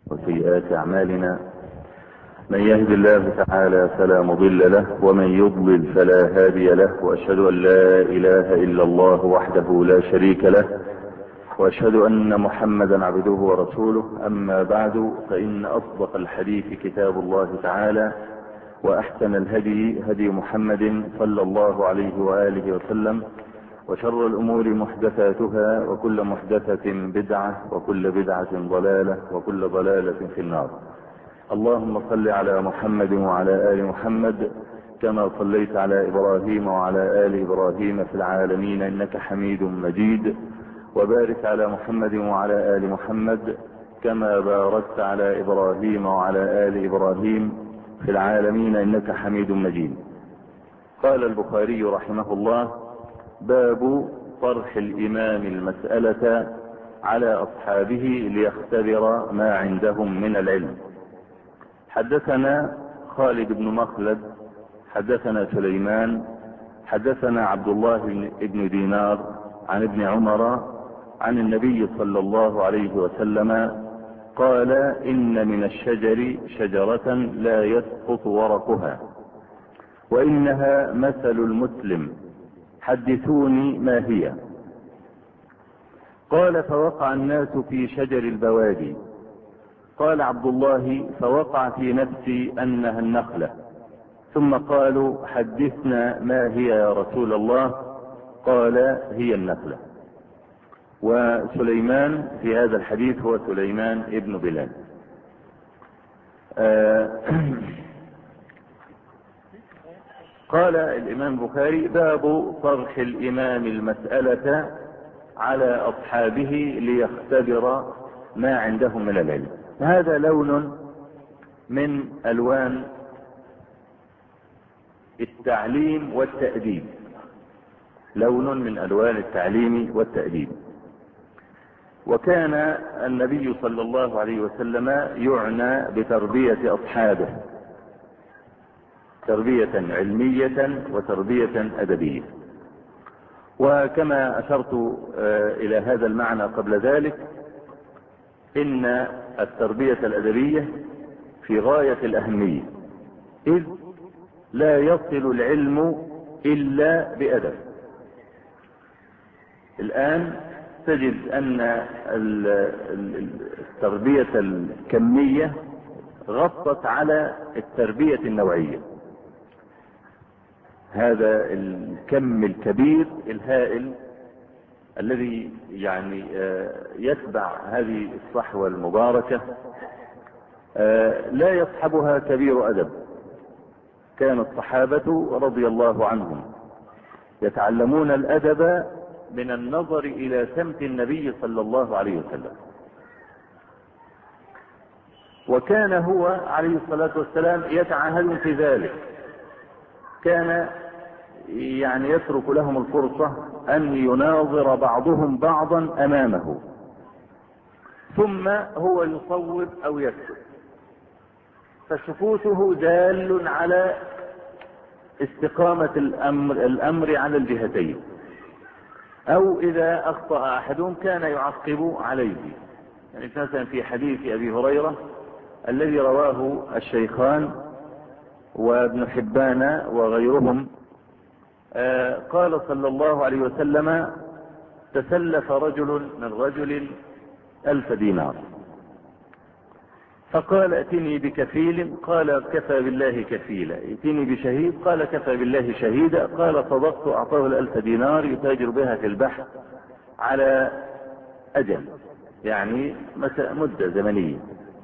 وسيئات أعمالنا. من يهد الله تعالى فلا مضل له، ومن يضلل فلا هادي له، وأشهد أن لا إله إلا الله وحده لا شريك له، وأشهد أن محمدا عبده ورسوله. أما بعد، فإن أصدق الحديث كتاب الله تعالى، وأحسن الهدي هدي محمد صلى الله عليه وآله وسلم، وشر الأمور محدثاتها، وكل محدثة بدعة، وكل بدعة ضلالة، وكل ضلالة في النار. اللهم صل على محمد وعلى آل محمد كما صليت على إبراهيم وعلى آل إبراهيم في العالمين إنك حميد مجيد، وبارك على محمد وعلى آل محمد كما باركت على إبراهيم وعلى آل إبراهيم في العالمين إنك حميد مجيد. قال البخاري رحمه الله: باب طرح الإمام المسألة على أصحابه ليختبر ما عندهم من العلم. حدثنا خالد بن مخلد حدثنا سليمان حدثنا عبد الله بن دينار عن ابن عمر عن النبي صلى الله عليه وسلم قال: إن من الشجر شجرة لا يسقط ورقها، وإنها مثل المسلم، حدثوني ما هي؟ قال: فوقع الناس في شجر البوادي. قال عبد الله: فوقع في نفسي أنها النخلة. ثم قالوا: حدثنا ما هي يا رسول الله؟ قال: هي النخلة. وسليمان في هذا الحديث هو سليمان ابن بلال. قال الإمام البخاري: باب طرح الإمام المسألة على أصحابه ليختبر ما عندهم من العلم. هذا لون من ألوان التعليم والتأديب، لون من ألوان التعليم والتأديب. وكان النبي صلى الله عليه وسلم يعنى بتربية أصحابه تربية علمية وتربية أدبية. وكما أشرت إلى هذا المعنى قبل ذلك، إن التربية الأدبية في غاية الأهمية، إذ لا يصل العلم إلا بأدب. الآن تجد أن التربية الكمية غطت على التربية النوعية. هذا الكم الكبير الهائل الذي يعني يتبع هذه الصحوة المباركة لا يصحبها كبير أدب. كان الصحابة رضي الله عنهم يتعلمون الأدب من النظر إلى سمت النبي صلى الله عليه وسلم. وكان هو عليه الصلاة والسلام يتعهد في ذلك. كان يعني يترك لهم الفرصة أن يناظر بعضهم بعضا أمامه، ثم هو يصوب أو يكتب، فسكوته دال على استقامة الأمر على الجهتين. أو إذا أخطأ أحدهم كان يعقب عليه. يعني مثلا في حديث أبي هريرة الذي رواه الشيخان وابن حبان وغيرهم، قال صلى الله عليه وسلم: تسلف رجل من رجل 1000 دينار، فقال: ائتني بكفيل. قال: كفى بالله كفيلا. ائتني بشهيد. قال: كفى بالله شهيدا. قال: صدقت. أعطاه 1000 دينار يتاجر بها في البحر على أجل، يعني مدة زمنية.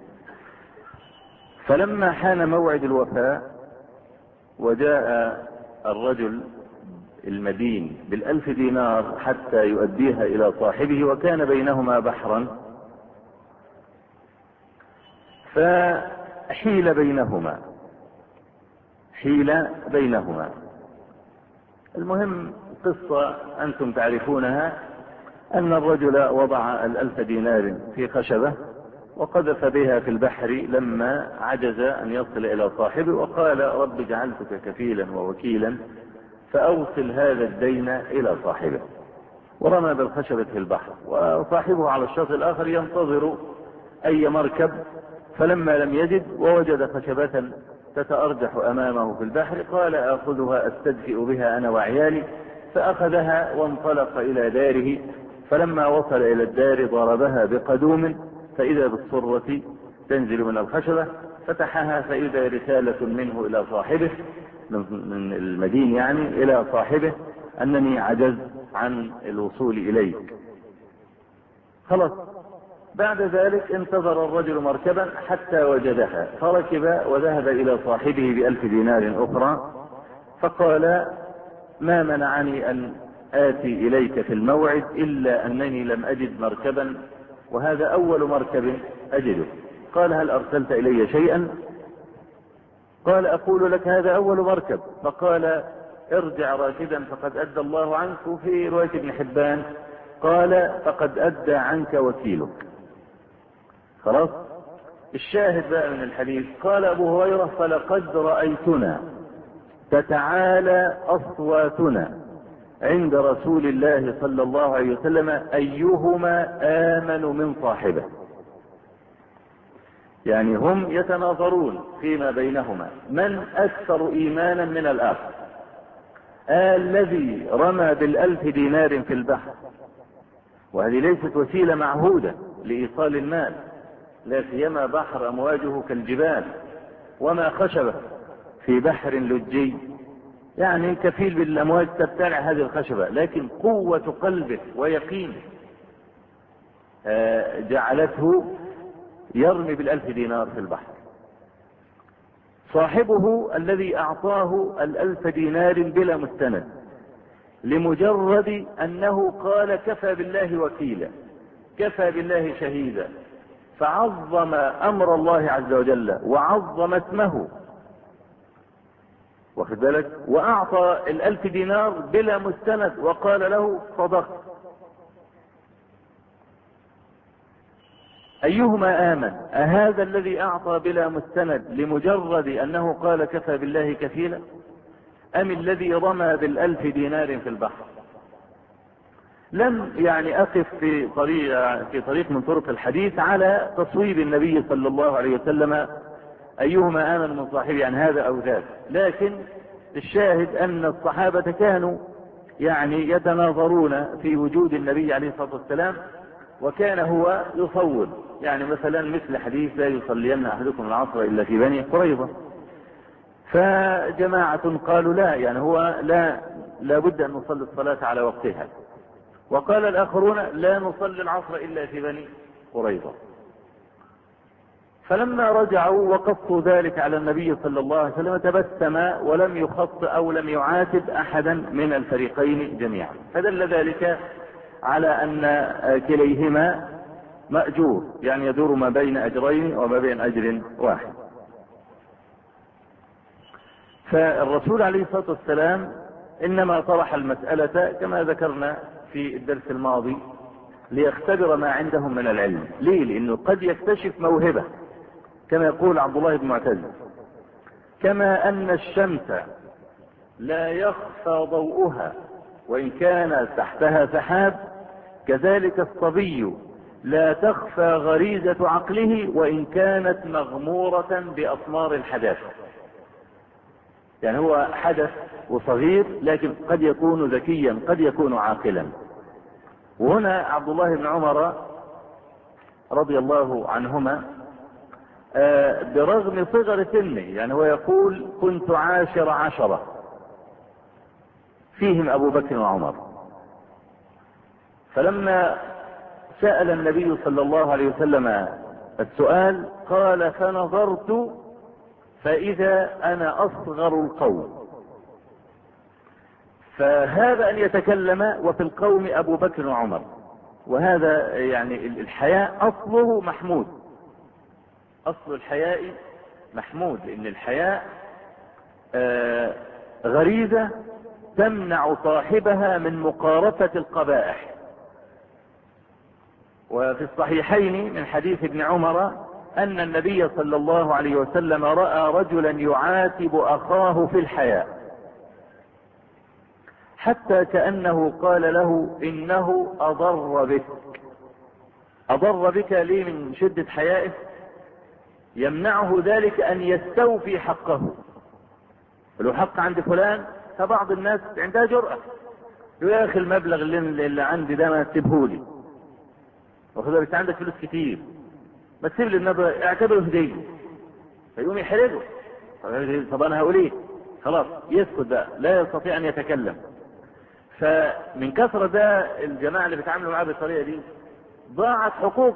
فلما حان موعد الوفاء وجاء الرجل المدين بال1000 دينار حتى يؤديها إلى صاحبه، وكان بينهما بحرا، فحيل بينهما. المهم قصة أنتم تعرفونها، أن الرجل وضع 1000 دينار في خشبة وقذف بها في البحر لما عجز أن يصل إلى صاحبه، وقال: رب جعلتك كفيلا ووكيلا فأوصل هذا الدين إلى صاحبه. ورمى بالخشبة في البحر، وصاحبه على الشاطئ الآخر ينتظر أي مركب، فلما لم يجد ووجد خشبة تتأرجح أمامه في البحر قال آخذها أستدفئ بها أنا وعيالي، فأخذها وانطلق إلى داره. فلما وصل إلى الدار ضربها بقدوم فإذا بالصرة تنزل من الخشبة، فتحها فإذا رسالة منه إلى صاحبه من المدين يعني إلى صاحبه أنني عجزت عن الوصول إليك. خلاص. بعد ذلك انتظر الرجل مركبا حتى وجدها فركب وذهب إلى صاحبه ب1000 دينار أخرى، فقال ما منعني أن آتي إليك في الموعد إلا أنني لم أجد مركبا، وهذا أول مركب أجده. قال هل أرسلت إلي شيئا؟ قال أقول لك هذا أول مركب. فقال ارجع راشدا فقد أدى الله عنك. وفي رواية ابن حبان قال فقد أدى عنك وكيلك. خلاص. الشاهد بقى من الحديث قال أبو هريرة فلقد رأيتنا تتعالى أصواتنا عند رسول الله صلى الله عليه وسلم أيهما آمن من صاحبه. يعني هم يتناظرون فيما بينهما من أكثر إيمانا من الآخر، الذي رمى ب1000 دينار في البحر، وهذه ليست وسيلة معهودة لإيصال المال، لا سيما بحر أمواجه كالجبال، وما خشبة في بحر لجي يعني كفيل بالأمواج تبتلع هذه الخشبة، لكن قوة قلبه ويقينه جعلته يرمي ب1000 دينار في البحر. صاحبه الذي أعطاه 1000 دينار بلا مستند لمجرد أنه قال كفى بالله وكيلا، كفى بالله شهيدا، فعظم أمر الله عز وجل وعظم اسمه، واخد بالك، وأعطى 1000 دينار بلا مستند وقال له صدقت. أيهما آمن؟ أهذا الذي أعطى بلا مستند لمجرد أنه قال كفى بالله كفيلا، أم الذي رمى ب1000 دينار في البحر؟ لم يعني أقف في طريق من طرق الحديث على تصويب النبي صلى الله عليه وسلم أيهما آمن من صاحبه عن هذا أو ذاك، لكن الشاهد أن الصحابة كانوا يعني يتناظرون في وجود النبي عليه الصلاة والسلام، وكان هو يصوب، يعني مثلا مثل حديث لا يصلين أحدكم العصر إلا في بني قريظة، فجماعة قالوا لا، يعني هو لا بد أن نصلي الصلاة على وقتها، وقال الآخرون لا نصلي العصر إلا في بني قريظة. فلما رجعوا وقصوا ذلك على النبي صلى الله عليه وسلم تبسم ولم يخط أو لم يعاتب أحدا من الفريقين جميعا، فدل ذلك على أن كليهما مأجور، يعني يدور ما بين أجرين وما بين أجر واحد. فالرسول عليه الصلاة والسلام إنما طرح المسألة كما ذكرنا في الدرس الماضي ليختبر ما عندهم من العلم. ليه؟ لأنه قد يكتشف موهبة كما يقول عبد الله بن معتز، كما أن الشمس لا يخفى ضوءها وإن كان تحتها سحاب، كذلك الصبي لا تخفى غريزة عقله وإن كانت مغمورة بأطمار الحداثة. يعني هو حدث وصغير لكن قد يكون ذكيا قد يكون عاقلا. وهنا عبد الله بن عمر رضي الله عنهما برغم صغر سنه، يعني هو يقول كنت 10 فيهم أبو بكر وعمر، فلما سأل النبي صلى الله عليه وسلم السؤال قال فنظرت فإذا أنا أصغر القوم. فهذا أن يتكلم وفي القوم أبو بكر وعمر، وهذا يعني الحياء أصله محمود، أصل الحياء محمود، لأن الحياء غريزة تمنع صاحبها من مقارفة القبائح. وفي الصحيحين من حديث ابن عمر أن النبي صلى الله عليه وسلم رأى رجلا يعاتب أخاه في الحياء حتى كأنه قال له إنه أضر بك، أضر بك ليه؟ من شدة حيائه يمنعه ذلك أن يستوفي حقه. ولو حق عند فلان، فبعض الناس عندها جرأة يقول يا أخي المبلغ اللي عندي ده ما تسيبهولي، وخذ بس عندك فلوس كتير ما تسيب لي المبلغ، اعتبره هدية. فيقوم يحرجه. طب أنا هقول إيه؟ خلاص يسكت بقى، لا يستطيع أن يتكلم. فمن كثرة ده الجماعة اللي بيتعاملوا معاه بالطريقة دي ضاعت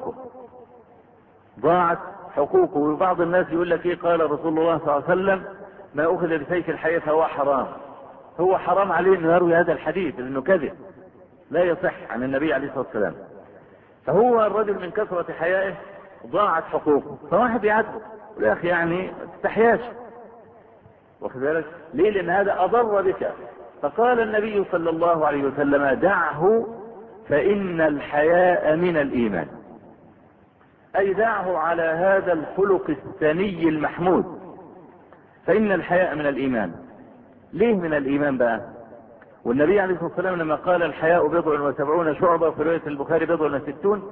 حقوقه. وبعض الناس يقول لك ايه؟ قال رسول الله صلى الله عليه وسلم ما اخذ بسيف الحي فهو حرام. هو حرام عليه انه يروي هذا الحديث لانه كذب لا يصح عن النبي عليه الصلاة والسلام. فهو الرجل من كثرة حيائه ضاعت حقوقه. فواحد يعاتبه يقول يا اخي يعني ما تستحياش، واخد بالك ليه؟ لان هذا اضر بك. فقال النبي صلى الله عليه وسلم دعه فإن الحياء من الإيمان. أي دعه على هذا الخلق الثني المحمود، فإن الحياء من الإيمان. ليه من الإيمان بقى؟ والنبي عليه الصلاة والسلام لما قال الحياء 70 شعبة، في رواية البخاري 60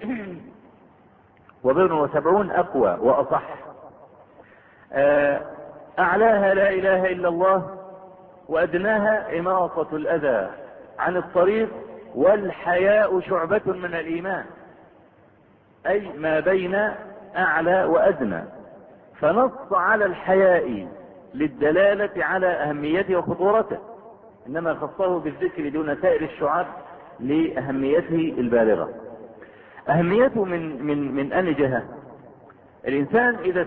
و70 أقوى وأصح. أعلاها لا إله إلا الله، وأدناها إماطة الأذى عن الطريق، والحياء شعبة من الإيمان، أي ما بين أعلى وأدنى. فنص على الحياء للدلالة على أهميته وخطورته، إنما خصه بالذكر دون سائر الشعب لأهميته البالغة. أهميته من أي جهة؟ الإنسان إذا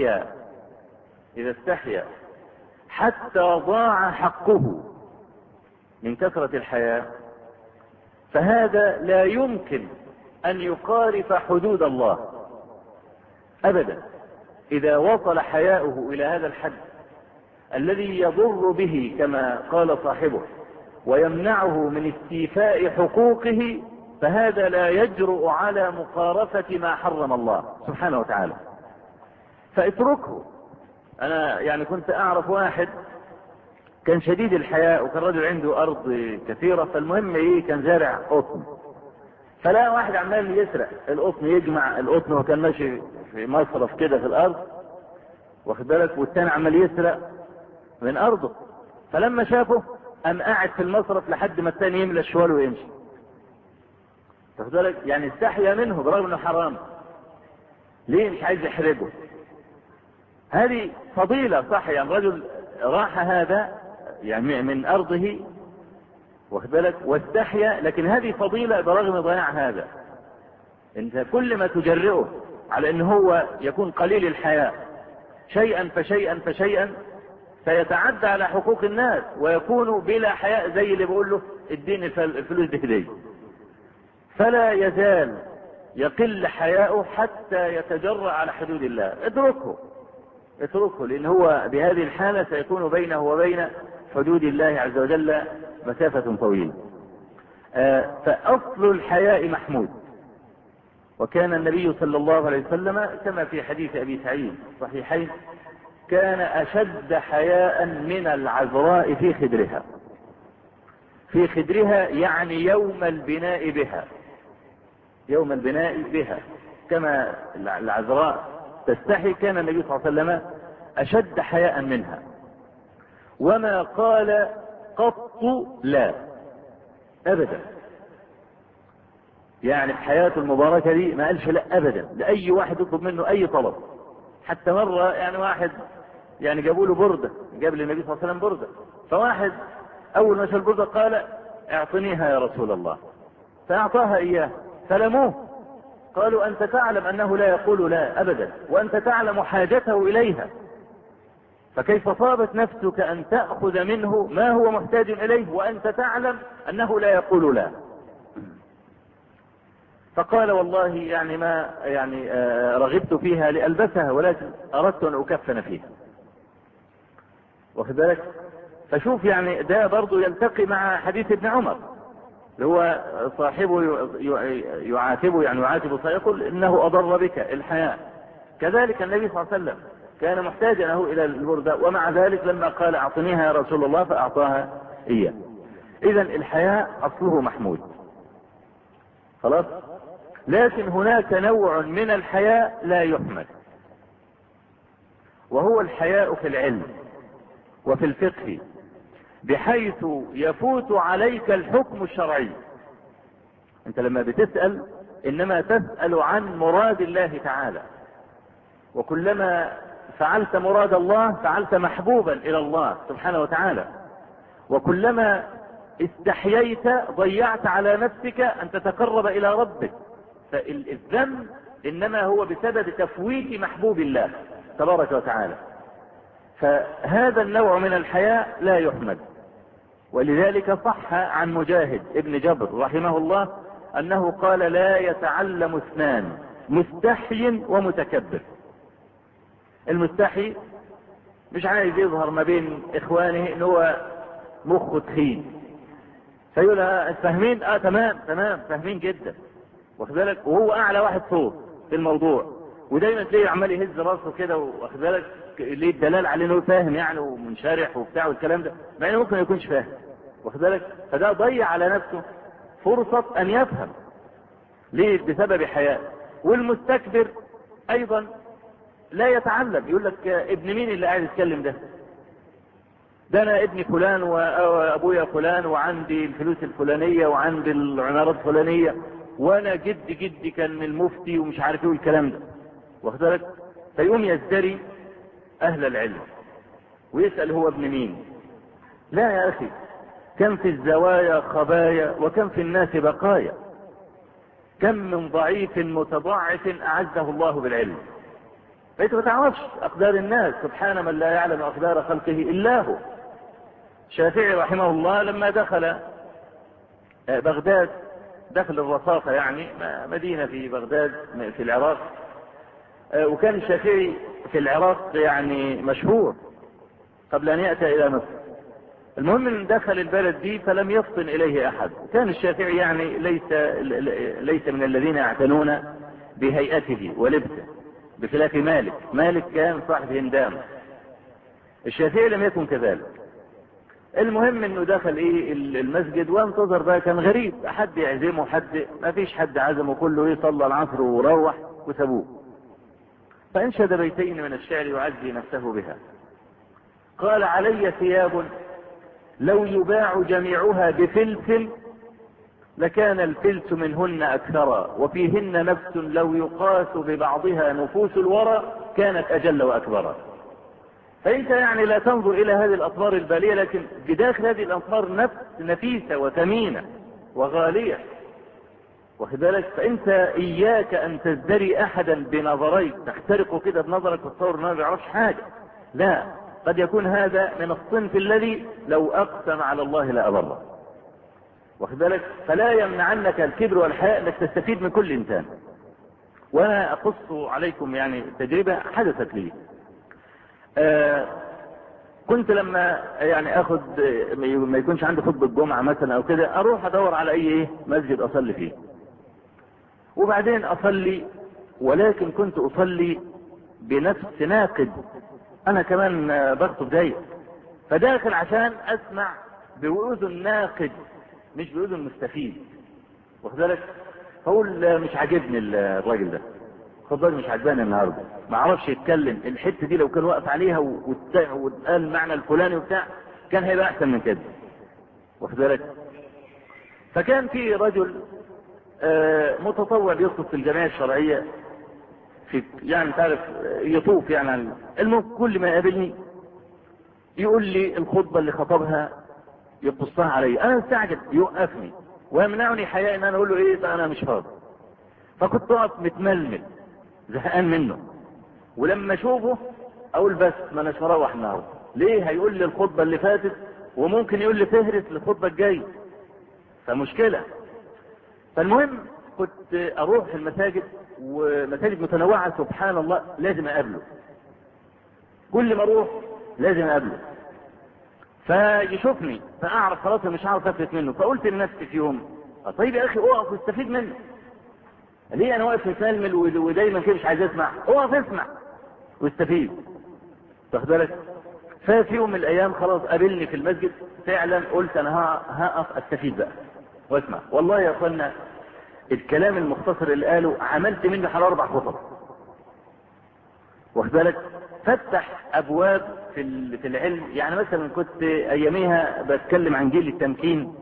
استحيا حتى ضاع حقه من كثرة الحياء، فهذا لا يمكن أن يقارف حدود الله أبدا. إذا وصل حياؤه إلى هذا الحد الذي يضر به كما قال صاحبه ويمنعه من استيفاء حقوقه، فهذا لا يجرؤ على مقارفة ما حرم الله سبحانه وتعالى. فاتركه. أنا يعني كنت أعرف واحد كان شديد الحياء، وكان رجل عنده أرض كثيرة، فالمهم إيه، كان زارع قطن، فلا واحد عمال يسرق القطن، يجمع القطن وكان ماشي في مصرف كده في الأرض، واخد بالك، والتاني عمال يسرق من أرضه. فلما شافه قام قاعد في المصرف لحد ما التاني يملى الشوال ويمشي، واخد بالك، يعني استحيا منه برغم انه حرام. ليه؟ مش عايز يحرجه. هذه فضيلة صح، يعني رجل راح هذا يعني من أرضه، واخد بالك، واستحيا، لكن هذه فضيلة برغم ضياع هذا. انت كل ما تجرئه على ان هو يكون قليل الحياء شيئا فشيئا سيتعدى على حقوق الناس ويكون بلا حياء، زي اللي بيقول له اديني الفلوس دي هدية. فلا يزال يقل حياؤه حتى يتجرأ على حدود الله. اتركه، لان هو بهذه الحالة سيكون بينه وبين حدود الله عز وجل مسافة طويلة. فأصل الحياء محمود. وكان النبي صلى الله عليه وسلم كما في حديث أبي سعيد صحيحين كان أشد حياء من العذراء في خدرها يعني يوم البناء بها كما العذراء تستحي، كان النبي صلى الله عليه وسلم أشد حياء منها. وما قال قط لا أبدا، يعني حياته المباركة دي ما قالش لا أبدا لأي واحد يطلب منه أي طلب. حتى مرة يعني واحد يعني جابوا له بردة، جاب للنبي صلى الله عليه وسلم بردة، فواحد أول ما شاف البردة قال اعطنيها يا رسول الله، فأعطاها إياه، فلموه قالوا أنت تعلم أنه لا يقول لا أبدا، وأنت تعلم حاجته إليها، فكيف طابت نفسك أن تأخذ منه ما هو محتاج إليه وأنت تعلم أنه لا يقول لا. فقال والله يعني ما يعني رغبت فيها لألبسها، ولكن أردت أن أكفن فيها، واخد بالك. فشوف يعني ده برضو يلتقي مع حديث ابن عمر اللي هو صاحبه يعاتبه، يعني يعاتبه فيقول إنه أضر بك الحياء. كذلك النبي صلى الله عليه وسلم كان محتاجا له إلى البردة، ومع ذلك لما قال أعطنيها يا رسول الله فأعطاها إياه. إذن الحياء أصله محمود. خلاص. لكن هناك نوع من الحياء لا يحمد، وهو الحياء في العلم وفي الفقه، بحيث يفوت عليك الحكم الشرعي. انت لما بتسأل انما تسأل عن مراد الله تعالى، وكلما فعلت مراد الله فعلت محبوبا الى الله سبحانه وتعالى، وكلما استحييت ضيعت على نفسك ان تتقرب الى ربك. فالذنب انما هو بسبب تفويت محبوب الله تبارك وتعالى. فهذا النوع من الحياء لا يحمد. ولذلك صح عن مجاهد ابن جبر رحمه الله انه قال: لا يتعلم اثنان، مستحي ومتكبر. المستحي مش عايز يظهر ما بين اخوانه ان هو مخه تخين، فيقول فاهمين؟ تمام فاهمين جدا، واخد بالك، وهو اعلى واحد صوت في الموضوع، ودايما تلاقيه عمال يهز راسه كده، واخد بالك، ليه الدلال على انه فاهم يعني ومنشرح وبتاع والكلام ده، مع انه ممكن ما يكونش فاهم، واخد بالك. فده ضيع على نفسه فرصة ان يفهم. ليه؟ بسبب حياء. والمستكبر ايضا لا يتعلم، يقول لك ابن مين اللي قاعد يتكلم ده انا ابن فلان وابويا فلان وعندي الفلوس الفلانية وعندي العمارات الفلانية وانا جدي كان المفتي ومش عارف ايه والكلام ده، واخد بالك. فيقوم يزدري اهل العلم ويسأل هو ابن مين. لا يا اخي، كم في الزوايا خبايا وكم في الناس بقايا، كم من ضعيف متضعف اعزه الله بالعلم. فانت ما تعرفش اقدار الناس، سبحان من لا يعلم اقدار خلقه الا هو. الشافعي رحمه الله لما دخل بغداد، دخل الرصافة يعني مدينة في بغداد في العراق، وكان الشافعي في العراق يعني مشهور قبل ان يأتي الى مصر. المهم ان دخل البلد دي فلم يفطن اليه احد. كان الشافعي يعني ليس من الذين يعتنون بهيئته ولبسه، بخلاف مالك كان صاحب هندام. الشافعي لم يكن كذلك. المهم انه دخل المسجد وانتظر بقى، كان غريب، حد يعزمه حد، ما فيش حد عزمه، كله صلى العصر وروح وسابوه. فانشد بيتين من الشعر يعزي نفسه بها. قال: علي ثياب لو يباع جميعها بفلس لكان الفلس منهن اكثرا، وفيهن نفس لو يقاس ببعضها نفوس الورى كانت اجل واكبرا. فانت يعني لا تنظر الى هذه الاطوار البالية، لكن بداخل هذه الاطوار نفس نفيسة وثمينة وغالية، واخد بالك. فانت اياك ان تزدري احدا بنظريك، تخترقه كده بنظرك وتصور انه ما بيعرفش حاجة. لا، قد يكون هذا من الصنف الذي لو اقسم على الله لأبره، واخد بالك. فلا يمنعنك الكبر والحياء انك تستفيد من كل انسان. وانا اقص عليكم يعني تجربة حدثت لي. كنت لما يعني اخد ما يكونش عندي خطبة جمعة مثلا او كده، اروح ادور على اي مسجد اصلي فيه، وبعدين اصلي، ولكن كنت اصلي بنفس ناقد، انا كمان بخطب دايق، فداخل عشان اسمع بأذن ناقد مش بأذن مستفيد، واخد بالك. فاقول مش عاجبني الراجل ده، خد بالك مش عجباني النهارده، ما عرفش يتكلم الحته دي، لو كان واقف عليها وقال المعنى الفلاني وبتاع كان هيبقى احسن من كده، واخد بالك. فكان في رجل متطوع بيخطب في الجمعيه الشرعيه، في يعني تعرف يطوف يعني. المهم كل ما يقابلني يقول لي الخطبه اللي خطبها يقصها علي، انا مستعجب، يوقفني ويمنعني حياء ان انا اقول له ايه انا مش فاضي. فكنت اقف متململ زهقان منه، ولما اشوفه اقول بس ما اناش مروح النهارده، ليه هيقول لي الخطبه اللي فاتت وممكن يقول لي فهرس للخطبه الجايه، فمشكله. فالمهم كنت اروح المساجد، ومساجد متنوعه سبحان الله لازم اقابله، كل ما اروح لازم اقابله، فيشوفني فاعرف خلاص مش هعرف افلت منه. فقلت لنفسي في يوم طيب يا اخي اقف واستفيد منه، ليه انا واقف متململ ودايما كده مش عايز اسمع؟ اقف اسمع واستفيد، واخد بالك. ففي يوم من الايام خلاص قابلني في المسجد فعلا، قلت انا هقف استفيد بقى واسمع. والله يا اخوانا الكلام المختصر اللي قاله عملت منه حوالي 4 خطب، واخد بالك؟ فتح ابواب في العلم. يعني مثلا كنت اياميها بتكلم عن جيل التمكين،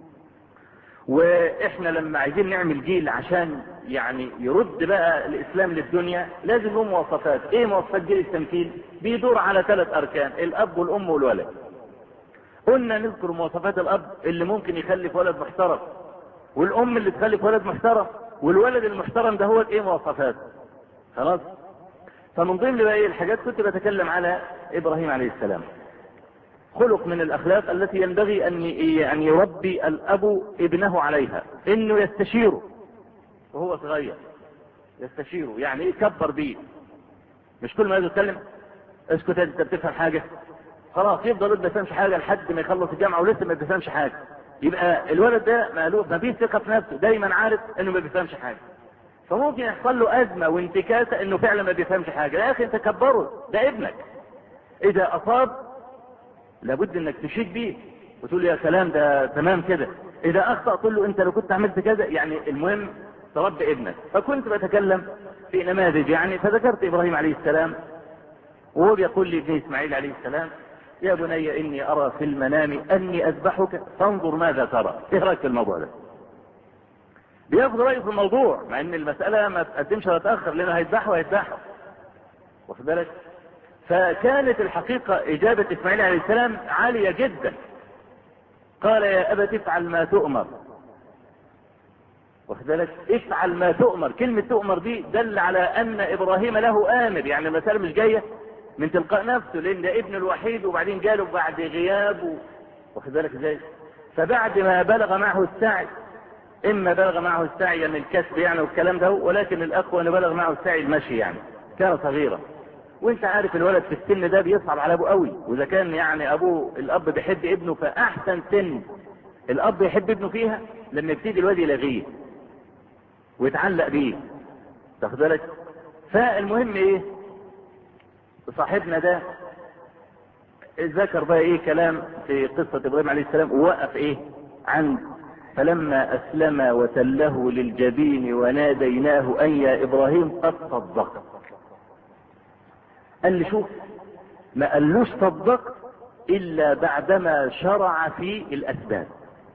واحنا لما عايزين نعمل جيل عشان يعني يرد بقى الاسلام للدنيا لازم له مواصفات. ايه مواصفات جيل التمكين؟ بيدور على 3 اركان: الاب والام والولد. قلنا نذكر مواصفات الاب اللي ممكن يخلف ولد محترم، والام اللي تخلف ولد محترم، والولد المحترم ده هو ايه مواصفاته. خلاص. فمن ضمن بقى ايه الحاجات كنت بتكلم على ابراهيم عليه السلام. خلق من الاخلاق التي ينبغي ان يربي الاب ابنه عليها، انه يستشيره وهو صغير. يستشيره يعني ايه؟ يكبر بيه، مش كل ما يجي يتكلم اسكت انت بتفهم حاجه، خلاص يفضل ما بيفهمش حاجه لحد ما يخلص الجامعه ولسه ما بيفهمش حاجه. يبقى الولد ده مقلوب، ما فيش ثقه في نفسه، دايما عارف انه ما بيفهمش حاجه. فممكن يحصل له ازمه وانتكاسه انه فعلا ما بيفهمش حاجه. يا اخي انت كبره، ده ابنك. اذا اصاب لابد انك تشيد بيه وتقول يا سلام ده تمام كده. اذا اخطأ تقول له انت لو كنت عملت كذا. يعني المهم تربي ابنك. فكنت بتكلم في نماذج يعني، فذكرت ابراهيم عليه السلام وهو بيقول لابنه اسماعيل عليه السلام: يا بني اني ارى في المنام اني اذبحك فانظر ماذا ترى. ايه رايك في الموضوع ده؟ بياخد رايه في الموضوع مع ان المساله ما تقدمش ولا تاخر، لانه هيذبحه. واخد بالك؟ فكانت الحقيقه اجابه اسماعيل عليه السلام عاليه جدا. قال: يا ابت افعل ما تؤمر. واخد بالك؟ افعل ما تؤمر. كلمه تؤمر دي دل على ان ابراهيم له امر، يعني المساله مش جايه من تلقاء نفسه، لان ده ابن الوحيد وبعدين جاله بعد غياب واخد بالك ازاي؟ فبعد ما بلغ معه السعي، اما بلغ معه السعي من الكسب يعني والكلام ده، ولكن الاقوى انه بلغ معه السعي المشي، يعني كان صغيرا. وانت عارف الولد في السن ده بيصعب على ابوه قوي، واذا كان يعني الاب بيحب ابنه، فاحسن سن الاب يحب ابنه فيها لما يبتدي الواد يلغيه ويتعلق بيه. تاخد بالك؟ فالمهم ايه؟ صاحبنا ده ذكر بقى ايه كلام في قصة ابراهيم عليه السلام، ووقف ايه عند: فلما اسلم وتله للجبين وناديناه ان يا ابراهيم قد صدقت. قال لي شوف، ما قالوش صدقت الا بعدما شرع في الاسباب.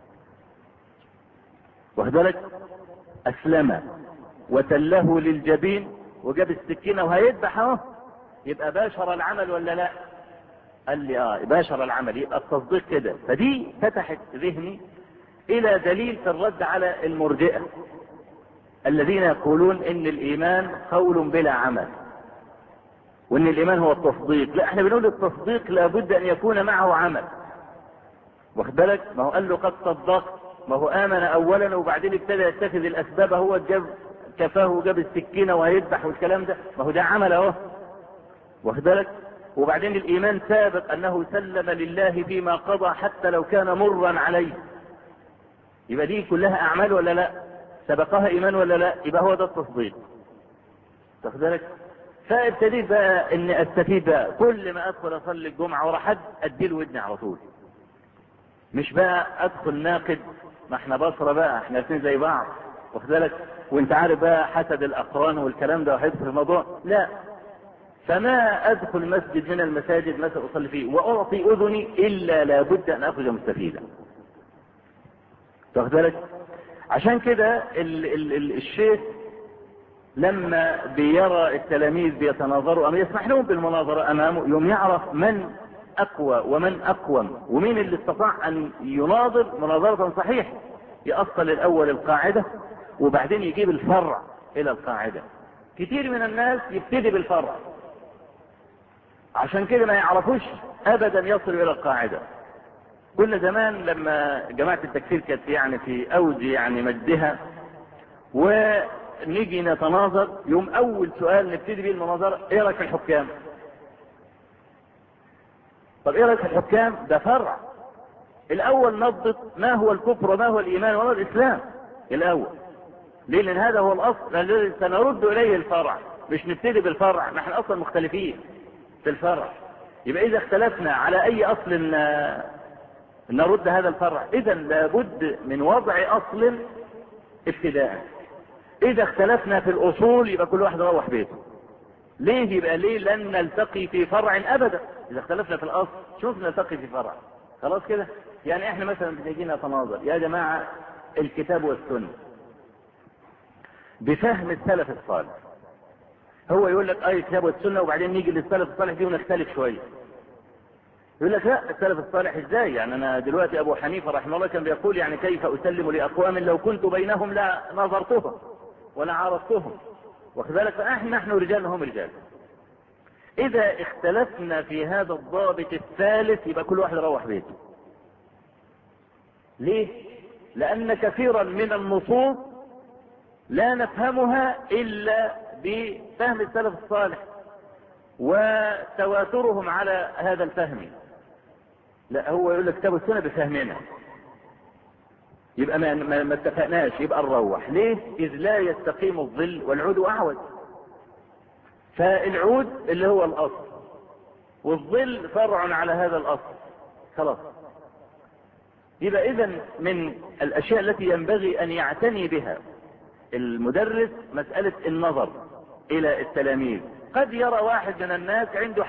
واخد بالك؟ اسلم وتله للجبين وجاب السكينه وهيذبح اهو، يبقى باشر العمل ولا لا؟ قال لي باشر العمل، يبقى التصديق كده. فدي فتحت ذهني الى دليل في الرد على المرجئه الذين يقولون ان الايمان قول بلا عمل، وان الايمان هو التصديق. لا، احنا بنقول التصديق لابد ان يكون معه عمل. واخد بالك؟ ما هو قال له قد صدقت، ما هو امن اولا وبعدين ابتدى يتخذ الاسباب، هو جاب كفاه وجاب السكينه وهيذبح والكلام ده، ما هو ده عمل اهو. واخد بالك؟ وبعدين الايمان سابق انه سلم لله فيما قضى حتى لو كان مرا عليه. يبقى دي كلها اعمال ولا لا؟ سبقها ايمان ولا لا؟ يبقى هو ده التصديق. واخد بالك؟ فابتديت بقى اني استفيد بقى، كل ما ادخل اصلي الجمعه ورا حد اديله ودني على طول. مش بقى ادخل ناقد، ما احنا بصره بقى، احنا الاثنين زي بعض. واخد بالك؟ وانت عارف بقى حسد الاقران والكلام ده وحدث في الموضوع. لا، فما ادخل مسجد من المساجد مثلا اصلي فيه واعطي اذني الا لابد ان اخرج مستفيدا. واخد بالك؟ عشان كده الشيخ لما بيرى التلاميذ بيتناظروا أم يسمح لهم بالمناظرة أمامه، يوم يعرف من أقوى ومن أقوم ومين اللي استطاع أن يناظر مناظرة صحيحة. يأصل الأول القاعدة وبعدين يجيب الفرع إلى القاعدة. كتير من الناس يبتدي بالفرع، عشان كده ما يعرفوش أبدا يصلوا إلى القاعدة. كل زمان لما جماعة التكفير كانت يعني في أوج يعني مجدها ونيجي نتناظر، يوم اول سؤال نبتدي بيه المناظره: ايه رايك في الحكام؟ طب ايه رايك في الحكام؟ ده فرع. الاول نضبط ما هو الكفر وما هو الايمان وما هو الاسلام الاول. ليه؟ لان هذا هو الاصل الذي سنرد اليه الفرع، مش نبتدي بالفرع، نحن اصلا مختلفين في الفرع. يبقى اذا اختلفنا على اي اصل نرد هذا الفرع، اذا لابد من وضع اصل ابتداء. اذا اختلفنا في الاصول يبقى كل واحد يروح بيته. ليه؟ يبقى ليه لن نلتقي في فرع ابدا؟ اذا اختلفنا في الاصل شوف نلتقي في فرع، خلاص كده. يعني احنا مثلا بنجينا تناظر يا جماعة الكتاب والسنة بفهم السلف الصالح، هو يقول لك الكتاب والسنة وبعدين نيجي للسلف الصالح دي ونختلف شوية. يقول لك لا السلف الصالح ازاي؟ يعني انا دلوقتي ابو حنيفة رحمه الله كان بيقول يعني كيف اسلم لاقوام لو كنت بينهم لا نظرتهم ولا عرفتهم، واخد بالك؟ فنحن رجال هم رجال. اذا اختلفنا في هذا الضابط الثالث يبقى كل واحد يروح بيته. ليه؟ لان كثيرا من النصوص لا نفهمها الا بفهم السلف الصالح وتواترهم على هذا الفهم. لا هو يقول لك كتاب السنة بفهمنا، يبقى ما اتفقناش، يبقى نروح. ليه؟ اذ لا يستقيم الظل والعود اعوج. فالعود اللي هو الاصل والظل فرع على هذا الاصل، خلاص. يبقى اذا من الاشياء التي ينبغي ان يعتني بها المدرس مسألة النظر الى التلاميذ. قد يرى واحد من الناس عنده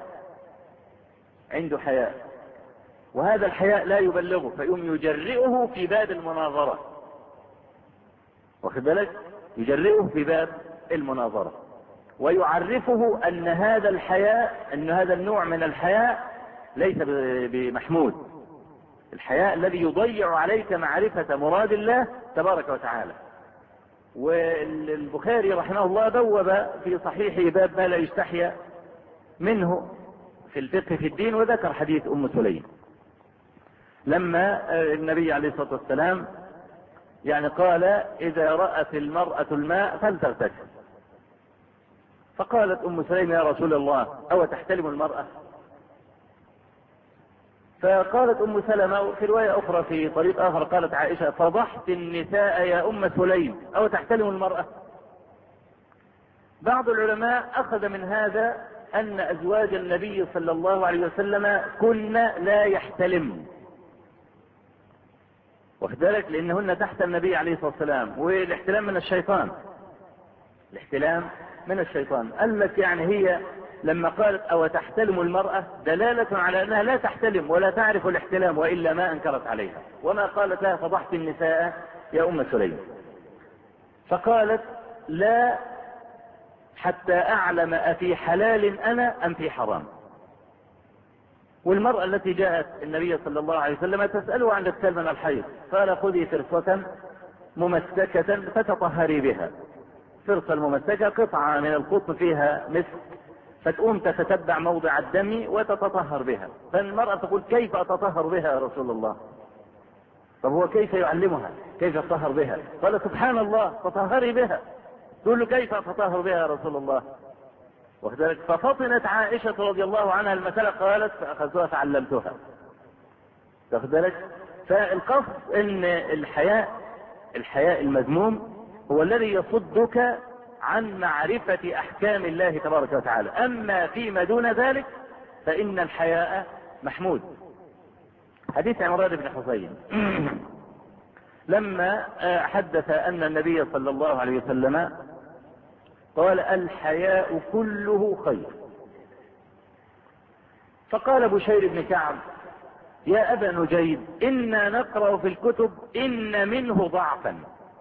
حياء وهذا الحياء لا يبلغه فيقوم يجرئه في باب المناظرة، واخد بالك؟ يجرئه في باب المناظرة ويعرفه ان هذا الحياء، ان هذا النوع من الحياء ليس بمحمود، الحياء الذي يضيع عليك معرفة مراد الله تبارك وتعالى. والبخاري رحمه الله بوب في صحيحه باب ما لا يستحيا منه في الفقه في الدين، وذكر حديث ام سليم لما النبي عليه الصلاة والسلام يعني قال اذا رأت المرأة الماء فلتغتسل، فقالت ام سليم يا رسول الله او تحتلم المرأة؟ فقالت ام سلمة في رواية اخرى في طريق اخر قالت عائشة فضحت النساء يا ام سليم او تحتلم المرأة؟ بعض العلماء اخذ من هذا ان ازواج النبي صلى الله عليه وسلم كن لا يحتلم، واخد بالك؟ لانهن تحت النبي عليه الصلاة والسلام، والاحتلام من الشيطان، الاحتلام من الشيطان. قال لك يعني هي لما قالت او تحتلم المرأة دلالة على انها لا تحتلم ولا تعرف الاحتلام، والا ما انكرت عليها، وما قالت لها فضحت النساء يا ام سليم. فقالت لا حتى اعلم افي حلال انا ام في حرام. والمرأة التي جاءت النبي صلى الله عليه وسلم تسأله عن اغتسال من الحيض، قال خذي فرصة ممسكة فتطهري بها. فرصة الممسكة قطعة من القطن فيها مسك، فتقوم تتتبع موضع الدم وتتطهر بها. فالمرأة تقول كيف أتطهر بها يا رسول الله؟ طب هو كيف يعلمها كيف تطهر بها؟ قال سبحان الله تطهري بها. تقول له كيف أتطهر بها يا رسول الله؟ وكذلك ففطنت عائشة رضي الله عنها المسألة، قالت فأخذتها فعلمتها. وكذلك فالقصد ان الحياء المذموم هو الذي يصدك عن معرفة احكام الله تبارك وتعالى. اما فيما دون ذلك فان الحياء محمود. حديث عمران بن حسين لما حدث ان النبي صلى الله عليه وسلم قال الحياء كله خير، فقال بشير بن كعب يا ابا نجيد انا نقرأ في الكتب ان منه ضعفا.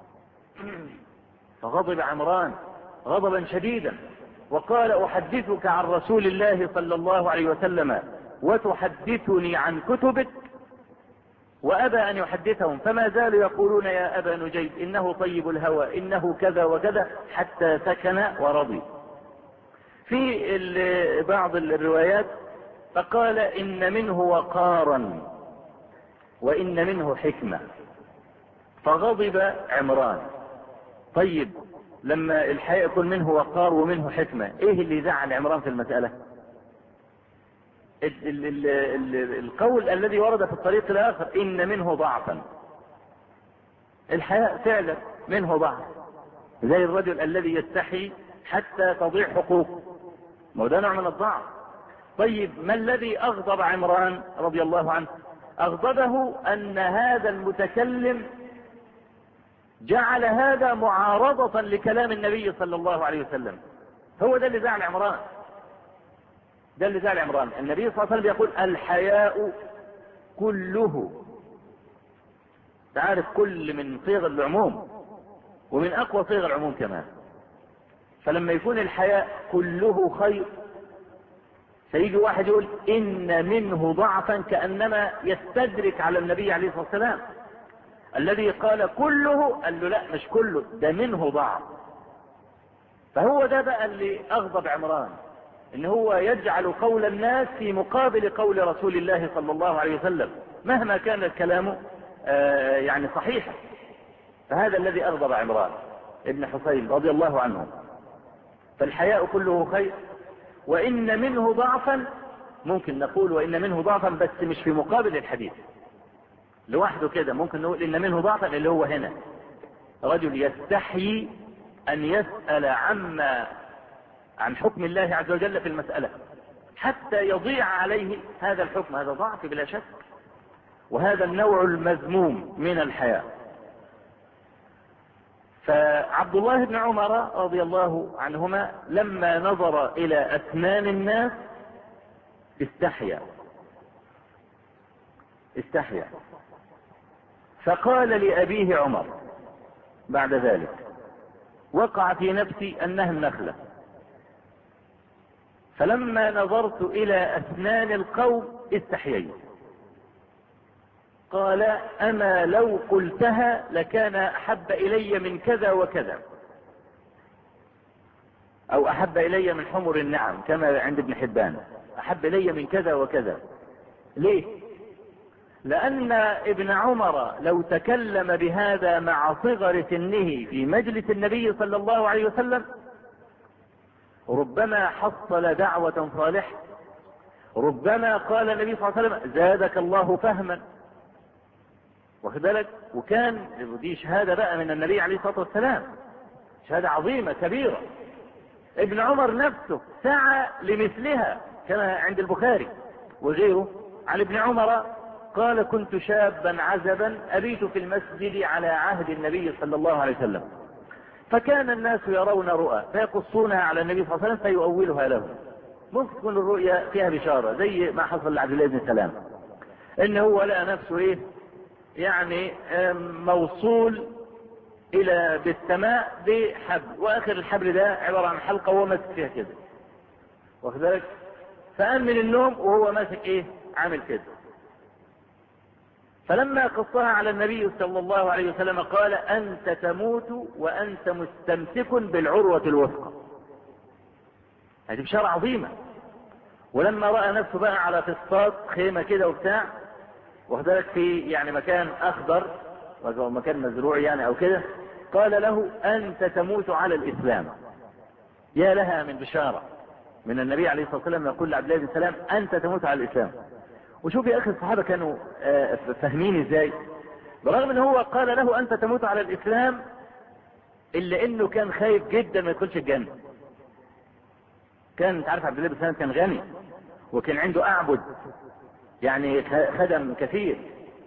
فغضب عمران غضبا شديدا وقال احدثك عن رسول الله صلى الله عليه وسلم وتحدثني عن كتبك؟ وابى ان يحدثهم، فما زالوا يقولون يا ابا نجيد انه طيب الهوى انه كذا وكذا حتى سكن ورضي. في بعض الروايات فقال ان منه وقارا وان منه حكمة، فغضب عمران. طيب لما الحقيقة يكون منه وقار ومنه حكمة، ايه اللي زعل عمران في المسألة؟ القول الذي ورد في الطريق الاخر ان منه ضعفا. الحياء فعلا منه ضعف، زي الرجل الذي يستحي حتى تضيع حقوقه، وده نوع من الضعف. طيب ما الذي اغضب عمران رضي الله عنه؟ اغضبه ان هذا المتكلم جعل هذا معارضة لكلام النبي صلى الله عليه وسلم. هو ده اللي زعل عمران، ده اللي زعل عمران. النبي صلى الله عليه وسلم يقول الحياء كله، تعرف كل من صيغ العموم ومن اقوى صيغ العموم كمان. فلما يكون الحياء كله خير، سيجي واحد يقول ان منه ضعفا، كأنما يستدرك على النبي عليه الصلاة والسلام الذي قال كله، قال له لا مش كله، ده منه ضعف. فهو ده بقى اللي اغضب عمران، ان هو يجعل قول الناس في مقابل قول رسول الله صلى الله عليه وسلم مهما كان الكلام يعني صحيحا. فهذا الذي اغضب عمران ابن حسين رضي الله عنه. فالحياء كله خير، وان منه ضعفا، ممكن نقول وان منه ضعفا بس مش في مقابل الحديث لوحده كده، ممكن نقول ان منه ضعفا اللي هو هنا رجل يستحيي ان يسأل عن حكم الله عز وجل في المسألة حتى يضيع عليه هذا الحكم، هذا ضعف بلا شك، وهذا النوع المذموم من الحياء. فعبد الله بن عمر رضي الله عنهما لما نظر الى اسنان الناس استحيا، فقال لأبيه عمر بعد ذلك وقع في نفسي أنها النخلة، فلما نظرت إلى أسنان القوم استحييت. قال أما لو قلتها لكان أحب إلي من كذا وكذا، أو أحب إلي من حمر النعم كما عند ابن حبان، أحب إلي من كذا وكذا. ليه؟ لأن ابن عمر لو تكلم بهذا مع صغر سنه في مجلس النبي صلى الله عليه وسلم ربما حصل دعوة صالحة، ربما قال النبي صلى الله عليه وسلم زادك الله فهما، واخد بالك؟ وكان دي شهادة بقى من النبي عليه الصلاة والسلام، شهادة عظيمة كبيرة. ابن عمر نفسه سعى لمثلها كما عند البخاري وغيره عن ابن عمر قال كنت شابا عزبا أبيت في المسجد على عهد النبي صلى الله عليه وسلم، فكان الناس يرون رؤى فيقصونها على النبي صلى الله عليه وسلم فيؤولها لهم. ممكن تكون الرؤيا فيها بشارة زي ما حصل لعبد الله بن سلام، ان هو لقى نفسه ايه يعني موصول الى بالسماء بحبل، واخر الحبل ده عبارة عن حلقة وهو ماسك فيها كده، واخد بالك؟ فقام من النوم وهو ماسك ايه عامل كده. فلما قصها على النبي صلى الله عليه وسلم قال أنت تموت وأنت مستمسك بالعروة الوثقى. هذه بشارة عظيمة. ولما رأى نفسه بقى على فسطاط خيمة كده وبتاع، واخدلك في يعني مكان أخضر مكان مزروع يعني أو كده، قال له أنت تموت على الإسلام. يا لها من بشارة من النبي عليه الصلاة والسلام يقول لعبد الله بن سلام أنت تموت على الإسلام. وشوف يا اخي الصحابة كانوا فاهمين ازاي، برغم ان هو قال له انت تموت على الاسلام الا انه كان خايف جدا ما يدخلش الجنة. كان انت عارف عبد الله بن سلام كان غني وكان عنده اعبد يعني خدم كثير،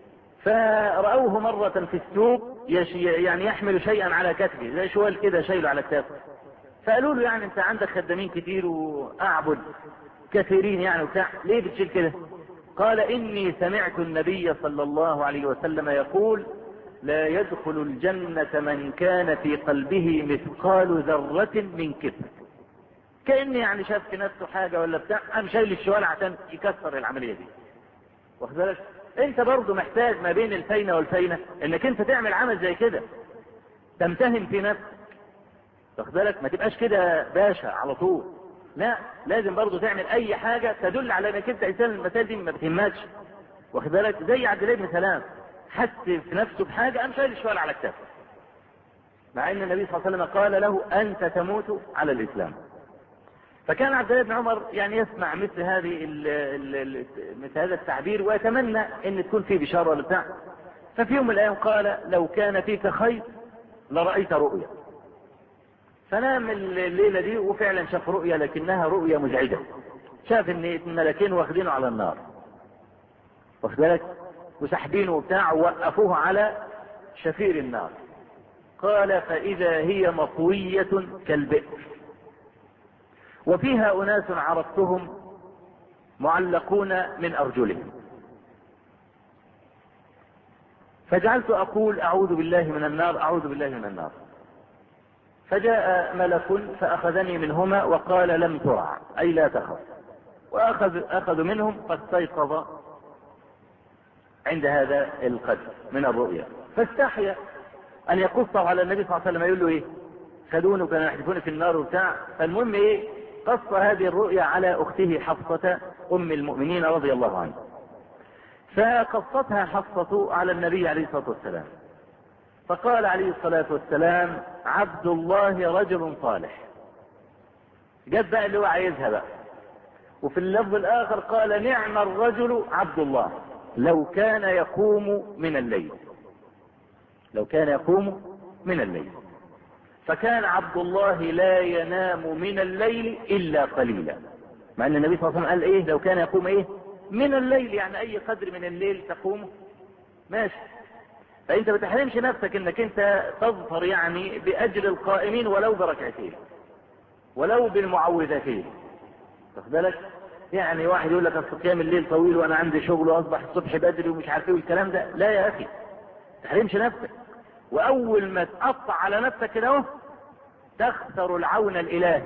فرأوه مرة في السوق يعني يحمل شيئا على كتفه زي شوال كده شايله على كتفه، فقالوا له يعني انت عندك خدامين كتير واعبد كثيرين يعني وبتاع، ليه بتشيل كده؟ قال إني سمعت النبي صلى الله عليه وسلم يقول لا يدخل الجنة من كان في قلبه مثقال ذرة من كبر. كأني يعني شاف في نفسه حاجة ولا بتاع قام شايل الشوال عشان يكسر العملية دي، واخد بالك؟ انت برضو محتاج ما بين الفينة والفينة انك انت تعمل عمل زي كده تمتهن في نفسك، واخد بالك؟ ما تبقاش كده باشا على طول، لا لازم برضو تعمل اي حاجة تدل على انك انت انسان المسائل دي ما بتهمكش، واخد بالك؟ زي عبد الله بن سلام حس في نفسه بحاجة قام شايل الشوال على كتافه، مع ان النبي صلى الله عليه وسلم قال له انت تموت على الاسلام. فكان عبد الله بن عمر يعني يسمع مثل مثل هذا التعبير ويتمنى ان تكون فيه بشارة ولا بتاع. ففي يوم من الايام قال لو كان فيك خير لرأيت رؤيا. فنام الليلة دي وفعلا شاف رؤيا لكنها رؤيا مزعجة، شاف ان الملكين واخدينه على النار، واخد بالك؟ وسحبينه وبتاع ووقفوه على شفير النار، قال فإذا هي مطوية كالبئر، وفيها أناس عرفتهم معلقون من أرجلهم، فجعلت أقول أعوذ بالله من النار، أعوذ بالله من النار. فجاء ملك فأخذني منهما وقال لم ترع، أي لا تخف، وأخذ منهم فاستيقظ عند هذا القدر من الرؤيا، فاستحيا أن يقصه على النبي صلى الله عليه وسلم، يقول له إيه خدونه كانوا يحدثون في النار وبتاع. فالمهم إيه قص هذه الرؤيا على أخته حفصة أم المؤمنين رضي الله عنها، فقصتها حفصة على النبي عليه الصلاة والسلام، فقال عليه الصلاة والسلام عبد الله رجل صالح. جاب بقى اللي هو عايزها بقى. وفي اللفظ الآخر قال نعم الرجل عبد الله لو كان يقوم من الليل، لو كان يقوم من الليل. فكان عبد الله لا ينام من الليل إلا قليلا، مع أن النبي صلى الله عليه وسلم قال إيه لو كان يقوم إيه من الليل، يعني أي قدر من الليل تقومه ماشي. فأنت ما تحرمش نفسك أنك أنت تظفر يعني بأجر القائمين ولو بركعتين ولو بالمعوذتين، واخد بالك؟ يعني واحد يقول لك اصل قيام الليل طويل وانا عندي شغل واصبح الصبح بدري ومش عارف ايه والكلام ده، لا يا اخي ما تحرمش نفسك. واول ما تقطع على نفسك كده اهو تخسر العون الالهي.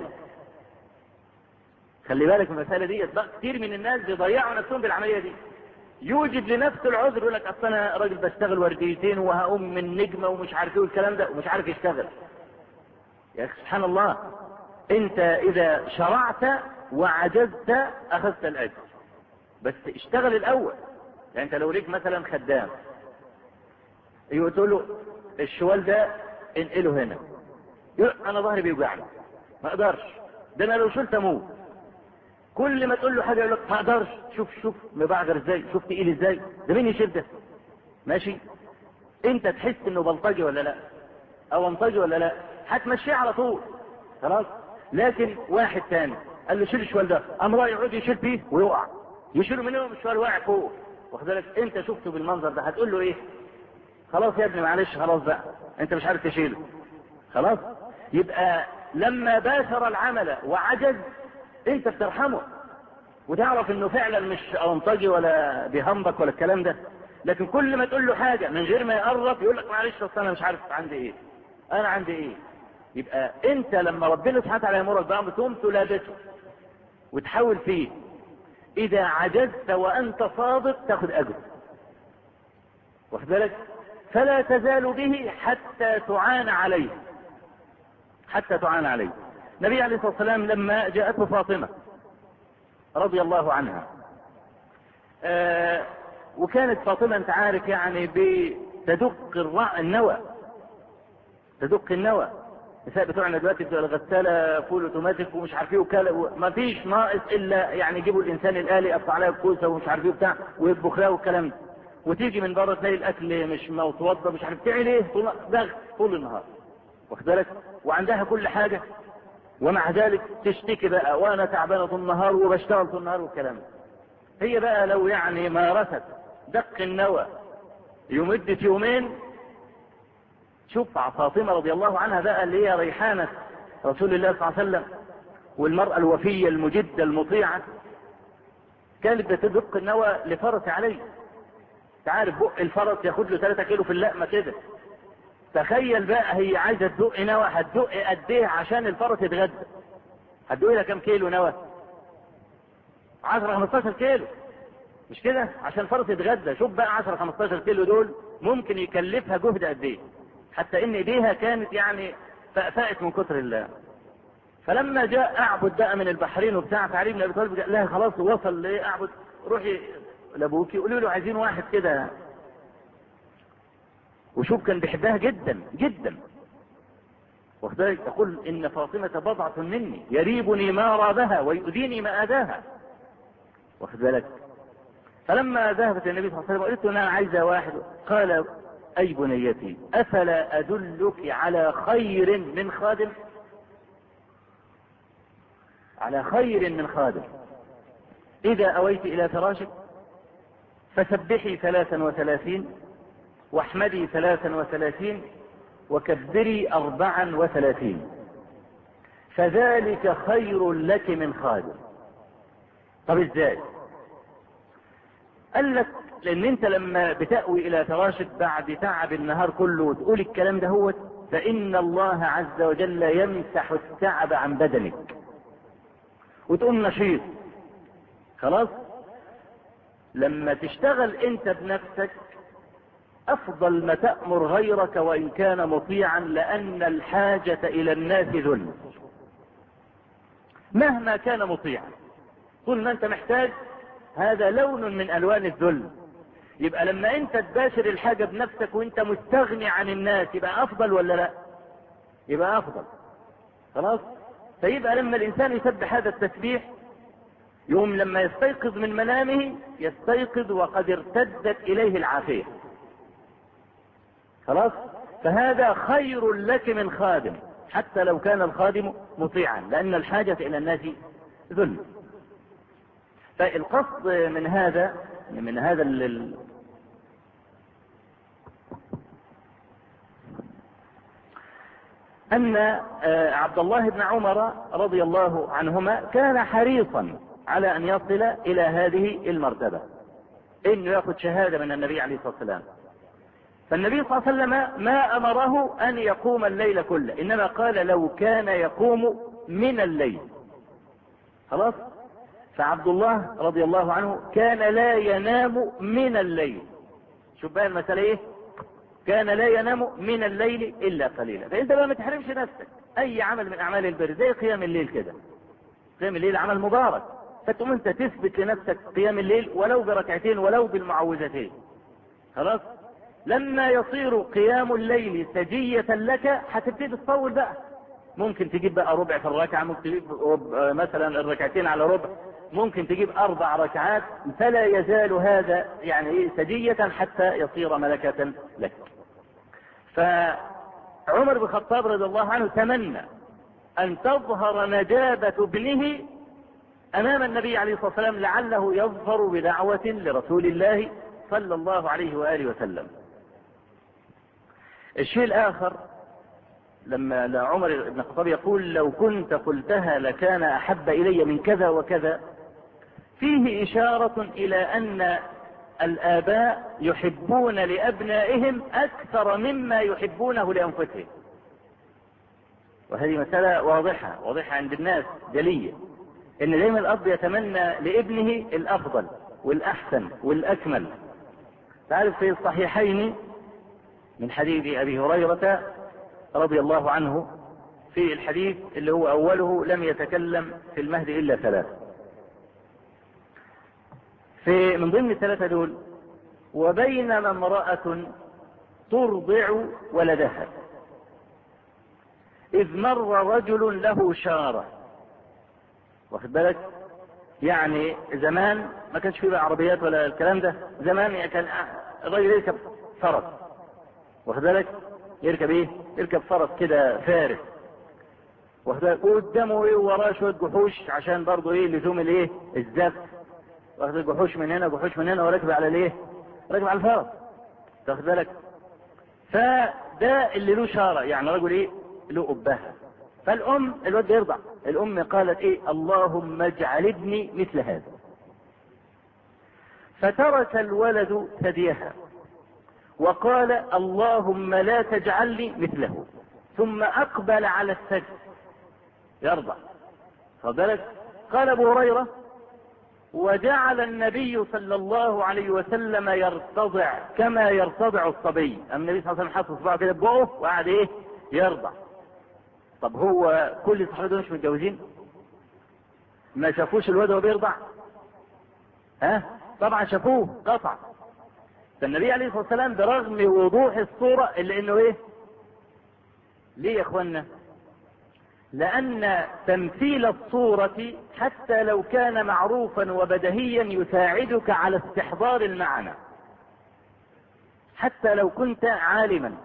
خلي بالك من المساله دي، كتير من الناس بيضيعوا نفسهم بالعمليه دي، يوجد لنفسه العذر، يقول لك اصل انا راجل بشتغل ورديتين وهقوم من نجمه ومش عارف ايه والكلام ده ومش عارف يشتغل. يا اخي سبحان الله، انت اذا شرعت وعجزت اخذت الاجر، بس اشتغل الاول. يعني انت لو ليك مثلا خدام يقول له الشوال ده انقله هنا، يقول انا ظهري بيوجعني ما اقدرش، ده انا لو شلت اموت. كل ما تقول له حاجه يقول لك ما اقدرش، شوف مبعجر ازاي، شوف تقيل ازاي، ده مين يشيل ده؟ ماشي، انت تحس انه بلطجي ولا لا او انطجي ولا لا، هتمشيه على طول خلاص. لكن واحد تاني قال له شيل الشوال ده، قام رايح يقعد يشيل فيه ويقع، يشيله منهم الشوال واقع فوق، واخد بالك؟ انت شفته بالمنظر ده هتقول له ايه؟ خلاص يا ابني معلش خلاص بقى انت مش عارف تشيله خلاص. يبقى لما باشر العمل وعجز انت بترحمه وتعرف انه فعلا مش انطجي ولا بيهمبك ولا الكلام ده. لكن كل ما تقول له حاجه من غير ما يقرب يقول لك معلش اصل انا مش عارف عندي ايه، انا عندي ايه. يبقى انت لما ربنا سبحانه وتعالى يامرك بامر تقوم تلابسه وتحاول فيه، اذا عجزت وانت صادق تاخد اجر، واخد بالك؟ فلا تزال به حتى تعان عليه، حتى تعان عليه. النبي عليه الصلاه والسلام لما جاءته فاطمه رضي الله عنها، وكانت فاطمه انت عارف يعني بتدق النوى، تدق النوى. النساء بتوعنا دلوقتي بتوع الغساله فول اوتوماتيك ومش عارف ايه وكاله، ما فيش ناقص الا يعني يجيبوا الانسان الالي يقطع عليها الكوسه ومش عارف ايه وبتاع ويطبخ لها والكلام ده، وتيجي من بره تلاقي الاكل مش متوضى مش عارف تعمل ايه طول النهار، واخد بالك؟ وعندها كل حاجه ومع ذلك تشتكي بقى وانا تعبانه طول النهار وبشتغل طول النهار والكلام ده. هي بقى لو يعني مارست دق النوى يمدت يومين. شوف فاطمه رضي الله عنها بقى اللي هي ريحانه رسول الله صلى الله عليه وسلم والمراه الوفيه المجده المطيعه، كانت بتدق النوى لفرس عليه. تعرف بق الفرس ياخد له 3 كيلو في اللقمه كده، تخيل بقى هي عايزه تدق نوى، هتدق قد ايه عشان الفرس يتغدى؟ هتدق لها كام كيلو نوى؟ 10 15 كيلو مش كده عشان الفرس يتغدى. شوف بقى 10 15 كيلو دول ممكن يكلفها جهد قد ايه، حتى ان ايديها كانت يعني فأفأت من كتر الله. فلما جاء اعبد بقى من البحرين وبتاع علي بن ابي طالب قال لها خلاص وصل ليه اعبد، روحي لابوكي قولوا له عايزين واحد كده. وشوف كان بيحبها جدا جدا، واخد بالك؟ تقول ان فاطمه بضعه مني يريبني ما رابها ويؤذيني ما اذاها، واخد بالك؟ فلما ذهبت النبي صلى الله عليه وسلم قلت له انا عايزه واحد، قال اي بنيتي افلا ادلك على خير من خادم، على خير من خادم. اذا اويت الى فراشك فسبحي 33 واحمدي 33 وكبري 34 فذلك خير لك من خادم. طب ازاي؟ قال لك لان انت لما بتأوي الى فراشك بعد تعب النهار كله وتقول الكلام ده هو، فان الله عز وجل يمسح التعب عن بدنك وتقوم نشيط. خلاص؟ لما تشتغل انت بنفسك افضل ما تأمر غيرك وان كان مطيعا، لان الحاجة الى الناس ذل مهما كان مطيعا. طول ما انت محتاج هذا لون من الوان الذل. يبقى لما انت تباشر الحاجة بنفسك وانت مستغني عن الناس يبقى افضل ولا لا؟ يبقى افضل. خلاص؟ فيبقى لما الانسان يسبح هذا التسبيح يوم لما يستيقظ من منامه يستيقظ وقد ارتدت اليه العافية. خلاص؟ فهذا خير لك من خادم حتى لو كان الخادم مطيعا، لان الحاجة الى الناس ذل. فالقصد من هذا أن عبد الله بن عمر رضي الله عنهما كان حريصا على أن يصل إلى هذه المرتبة، إنه يأخذ شهادة من النبي عليه الصلاة والسلام. فالنبي صلى الله عليه وسلم ما أمره أن يقوم الليل كله، إنما قال لو كان يقوم من الليل. خلاص؟ فعبد الله رضي الله عنه كان لا ينام من الليل. شوف بقى المسألة ايه؟ كان لا ينام من الليل الا قليلا. فانت بقى ما تحرمش نفسك اي عمل من اعمال البر زي قيام الليل كده. قيام الليل عمل مبارك، فتقوم انت تثبت لنفسك قيام الليل ولو بركعتين ولو بالمعوذتين. خلاص؟ لما يصير قيام الليل سجية لك هتبتدي تطول بقى. ممكن تجيب بقى ربع في الركعة، ممكن تجيب مثلا الركعتين على ربع، ممكن تجيب 4 ركعات، فلا يزال هذا يعني سجية حتى يصير ملكة لك. فعمر بن الخطاب رضي الله عنه تمنى أن تظهر نجابة ابنه أمام النبي عليه الصلاة والسلام لعله يظفر بدعوة لرسول الله صلى الله عليه وآله وسلم. الشيء الآخر لما عمر بن الخطاب يقول لو كنت قلتها لكان أحب إلي من كذا وكذا، فيه إشارة إلى أن الآباء يحبون لأبنائهم أكثر مما يحبونه لأنفسهم. وهذه مسألة واضحة عند الناس جلية، إن دائما الأب يتمنى لابنه الأفضل والأحسن والأكمل. تعرف في الصحيحين من حديث أبي هريرة رضي الله عنه في الحديث اللي هو أوله لم يتكلم في المهد إلا 3. من ضمن ال3 دول وبينما امرأة ترضع ولدها إذ مر رجل له شارة. واخد بالك؟ يعني زمان ما كانش فيه بقى عربيات ولا الكلام ده، زمان كان الراجل يركب فرس. واخد بالك؟ يركب ايه؟ يركب فرس كده فارس. واخد بالك؟ وقدامه ايه وراه شويه جحوش عشان برضه ايه لزوم الايه؟ الزف. واخد جحوش من هنا جحوش من هنا وراكب على الايه؟ راكب على الفرس. واخد بالك؟ فده اللي له شاره، يعني رجل ايه؟ له أبها. فالأم الواد يرضع، الأم قالت ايه؟ اللهم اجعل ابني مثل هذا. فترك الولد ثديها وقال اللهم لا تجعلني مثله، ثم أقبل على الثدي يرضع. خد بالك؟ قال أبو هريرة وجعل النبي صلى الله عليه وسلم يرتضع كما يرتضع الصبي. النبي صلى الله عليه وسلم حط صباعه كده بقه وقعد ايه؟ يرضع. طب هو كل الصحابة دول مش متجوزين؟ ما شافوش الواد وهو بيرضع؟ طبعا شافوه قطع. فالنبي عليه الصلاة والسلام برغم وضوح الصورة إلا إنه إيه؟ ليه يا إخوانا؟ لأن تمثيل الصورة حتى لو كان معروفا وبدهيا يساعدك على استحضار المعنى. حتى لو كنت عالما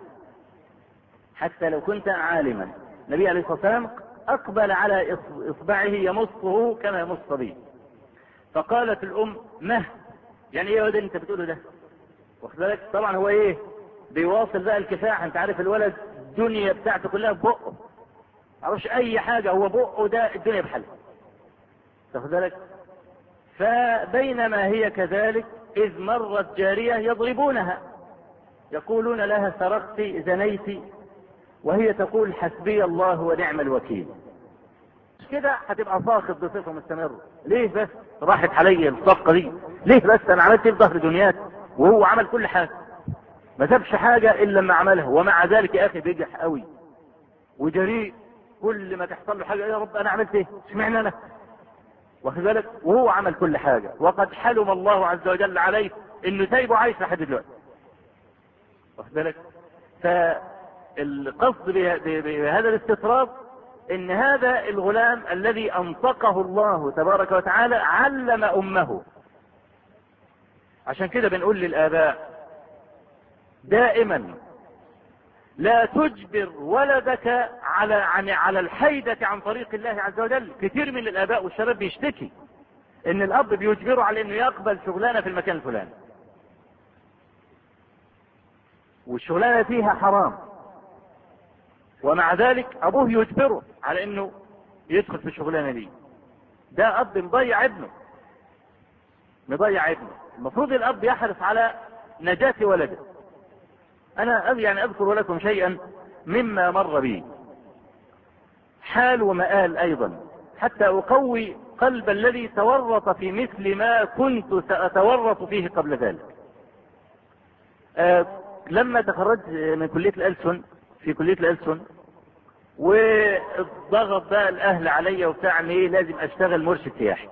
النبي عليه الصلاة والسلام أقبل على إصبعه يمصه كما يمص الصبي. فقالت الأم مه، يعني إيه ده أنت بتقوله ده؟ واخد بالك؟ طبعا هو إيه؟ بيواصل بقى الكفاح. أنت عارف الولد الدنيا بتاعته كلها ببقه، معرفش اي حاجة، هو بقه ده الدنيا بحالها، تاخد بالك. فبينما هي كذلك اذ مرت جارية يضربونها يقولون لها سرقت زنيت، وهي تقول حسبي الله ونعم الوكيل. مش كده هتبقى ساخط بصفة مستمرة. ليه بس راحت علي الصفقة دي؟ ليه بس انا عملت في ظهر دنياك وهو عمل كل حاجة، ما سابش حاجة الا لما عملها، ومع ذلك يا اخي بيجح قوي وجريء، كل ما تحصل له حاجة يا رب انا عملت ايه، اشمعنى انا، واخد بالك، وهو عمل كل حاجة، وقد حلم الله عز وجل عليه انه سايبه عايش لحد دلوقتي، واخد بالك. فالقصد بهذا الاستطراد ان هذا الغلام الذي انطقه الله تبارك وتعالى علم امه. عشان كده بنقول للآباء دائما لا تجبر ولدك على الحيدة عن طريق الله عز وجل. كثير من الآباء والشباب بيشتكي ان الاب بيجبره على انه يقبل شغلانة في المكان الفلاني، والشغلانة فيها حرام، ومع ذلك ابوه يجبره على انه يدخل في الشغلانة دي. ده اب مضيع ابنه، مضيع ابنه. المفروض الاب يحرص على نجاة ولده. انا يعني اذكر لكم شيئا مما مر بي، حال ومآل ايضا، حتى اقوي قلب الذي تورط في مثل ما كنت سأتورط فيه قبل ذلك. لما تخرجت من كلية الألسن، في كلية الألسن، والضغط بقى الاهل عليا وبتاع ايه لازم اشتغل مرشد سياحي.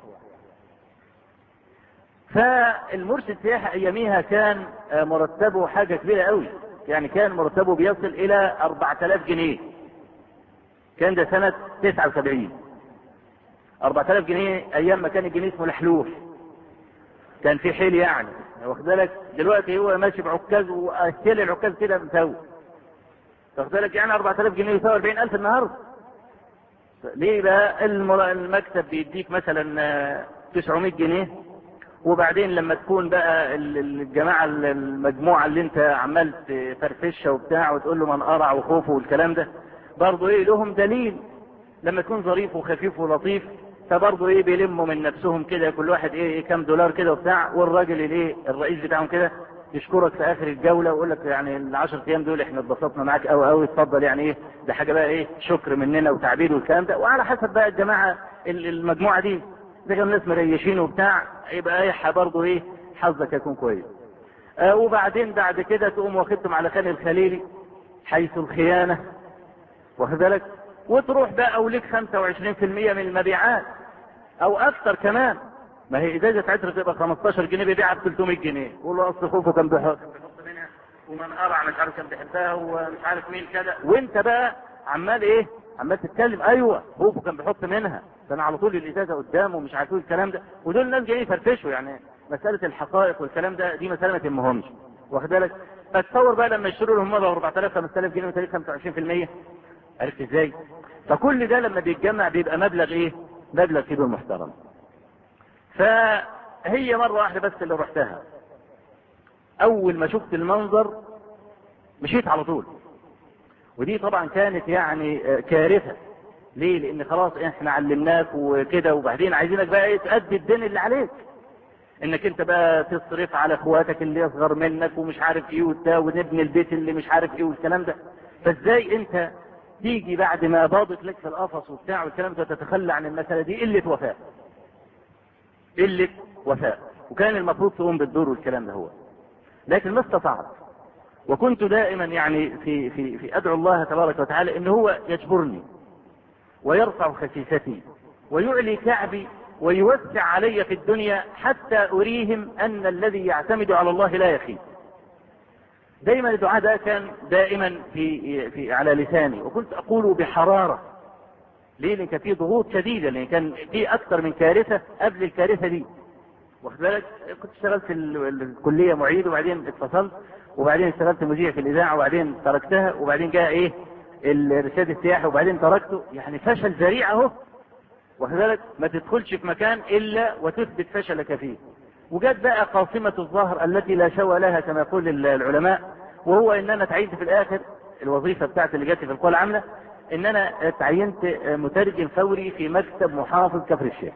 فالمرشد سياحي اياميها كان مرتبه حاجة كبيرة قوي، يعني كان مرتبه بيصل الى 4000 جنيه. كان ده سنة 79. 4000 جنيه ايام ما كان الجنيه اسمه لحلوح، كان في حيل يعني، واخد بالك. دلوقتي هو ماشي بعكاز واشيل العكاز كده مساوي، واخد بالك. يعني 4000 جنيه يساوي 40000 النهارده. ليه بقى؟ المكتب بيديك مثلا 900 جنيه، وبعدين لما تكون بقى الجماعة المجموعة اللي انت عمال تفرفشها وبتاع وتقول له من قرع وخوفه والكلام ده، برضه ايه لهم دليل لما تكون ظريف وخفيف ولطيف، فبرضه ايه بيلموا من نفسهم كده كل واحد ايه كام دولار كده وبتاع، والراجل الايه الرئيس بتاعهم كده يشكرك في اخر الجولة ويقول لك يعني ال10 ايام دول احنا اتبسطنا معاك قوي قوي، اتفضل يعني ايه ده حاجة بقى ايه شكر مننا وتعبير والكلام ده. وعلى حسب بقى الجماعة المجموعة دي اذا كانوا ناس مريشين وبتاع يبقى ايه برضه ايه حظك يكون كويس. وبعدين بعد كده تقوم واخدتم على خان الخليلي حيث الخيانة، واخد بالك، وتروح بقى وليك 25% من المبيعات او اكثر كمان. ما هي ازازة عطر تبقى 15 جنيه بيبيعها ب 300 جنيه، يقول له اصل خوفه كان بيحط منها ومن قرع مش عارف كان بيحبها ومش عارف مين كذا، وانت بقى عمال ايه عمال تتكلم ايوه خوفه كان بيحط منها، ده انا على طول الازازه قدامه ومش عارف ايه الكلام ده. ودول الناس جايين يفرفشوا، يعني مساله الحقائق والكلام ده دي مساله ما تهمهمش، واخد بالك. فتصور بقى لما يشتروا لهم مره 4000 5000 جنيه وتاريخ 25%، عرفت ازاي؟ فكل ده لما بيتجمع بيبقى مبلغ ايه مبلغ كبير محترم. فهي مره واحده بس اللي رحتها، اول ما شفت المنظر مشيت على طول. ودي طبعا كانت يعني كارثة. ليه؟ لان خلاص احنا علمناك وكده، وبعدين عايزينك بقى ايه تأدي الدين اللي عليك، انك انت بقى تصرف على اخواتك اللي يصغر منك ومش عارف ايه وبتاع، ونبني البيت اللي مش عارف ايه والكلام ده. فازاي انت تيجي بعد ما باضت لك في القفص وبتاع والكلام ده تتخلى عن المسألة دي؟ قلة وفاء، قلة وفاء. وكان المفروض تقوم بالدور والكلام ده هو، لكن ما استطعت. وكنت دائما يعني في ادعو الله تبارك وتعالى ان هو يجبرني ويرفع خسيستي ويعلي كعبي ويوسع علي في الدنيا، حتى اريهم ان الذي يعتمد على الله لا يخيب. دائما الدعاء ده كان دائما في على لساني، وكنت اقوله بحرارة. ليه؟ لان كان في ضغوط شديدة، لان كان في اكثر من كارثة قبل الكارثة دي، واخد بالك. كنت اشتغلت في الكلية معيد، وبعدين اتفصلت، وبعدين اشتغلت مذيع في الاذاعه، وبعدين تركتها، وبعدين جاء ايه الارشاد السياحي، وبعدين تركته. يعني فشل ذريع اهو، واخد بالك. ما تدخلش في مكان الا وتثبت فشلك فيه. وجت بقى قاصمة الظهر التي لا شوى لها كما يقول العلماء، وهو ان انا تعيد في الاخر الوظيفة بتاعت اللي جاتي في القوى العاملة ان انا تعينت مترجم فوري في مكتب محافظ كفر الشيخ.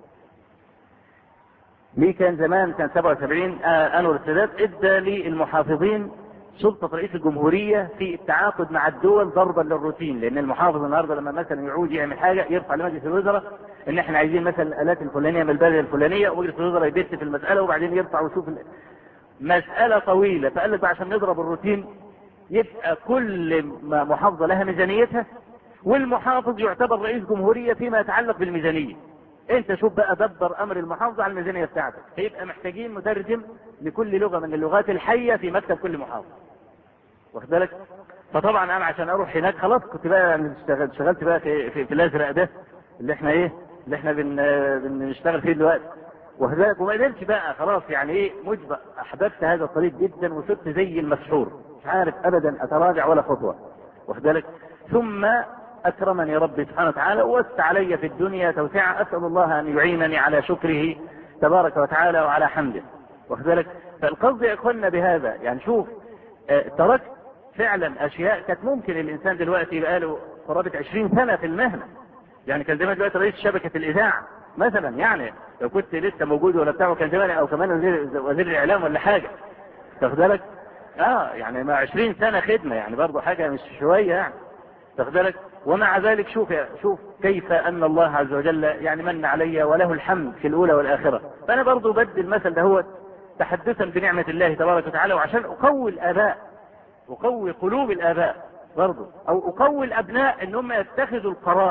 ليه؟ كان زمان كان 77 انور السادات ادى للمحافظين سلطة رئيس الجمهورية في التعاقد مع الدول ضربا للروتين، لان المحافظ النهارده لما مثلا يعود يعمل حاجة يرفع لمجلس الوزراء ان احنا عايزين مثلا الالات الفلانية من البلد الفلانية، ومجلس الوزراء يبت في المسألة وبعدين يرفع ويشوف مسألة طويلة. فقال لك عشان نضرب الروتين يبقى كل محافظة لها ميزانيتها، والمحافظ يعتبر رئيس جمهورية فيما يتعلق بالميزانية. انت شوف بقى دبر امر المحافظة على الميزانية بتاعتك، فيبقى محتاجين مترجم لكل لغة من اللغات الحية في مكتب كل محافظ، واخد بالك؟ فطبعا انا عشان اروح هناك خلاص كنت بقى يعني اشتغلت بقى في الازرق ده اللي احنا بنشتغل فيه دلوقتي، واخد بالك؟ وما قدرتش بقى خلاص يعني ايه مجبر، احببت هذا الطريق جدا وصرت زي المسحور مش عارف ابدا اتراجع ولا خطوة، واخد بالك؟ ثم اكرمني ربي سبحانه وتعالى ووسع علي في الدنيا توسعة، اسال الله ان يعينني على شكره تبارك وتعالى وعلى حمده، واخد بالك؟ فالقصد يا اخوانا بهذا يعني شوف تركت فعلا اشياء كانت ممكن الانسان دلوقتي يبقى له قرابة 20 سنة في المهنة. يعني كان زمان دلوقتي رئيس شبكة الاذاعة مثلا، يعني لو كنت لسه موجود ولا بتاعه كان زمان او كمان وزير الاعلام ولا حاجة، واخد بالك؟ يعني مع 20 سنة خدمة يعني برضه حاجة مش شوية يعني، واخد بالك؟ ومع ذلك شوف كيف ان الله عز وجل يعني من علي وله الحمد في الاولى والاخرة. فانا برضه بدي المثل ده هو تحدثا بنعمة الله تبارك وتعالى، وعشان اقوي الاباء، اقوي قلوب الاباء برضه، او اقوي الابناء ان هم يتخذوا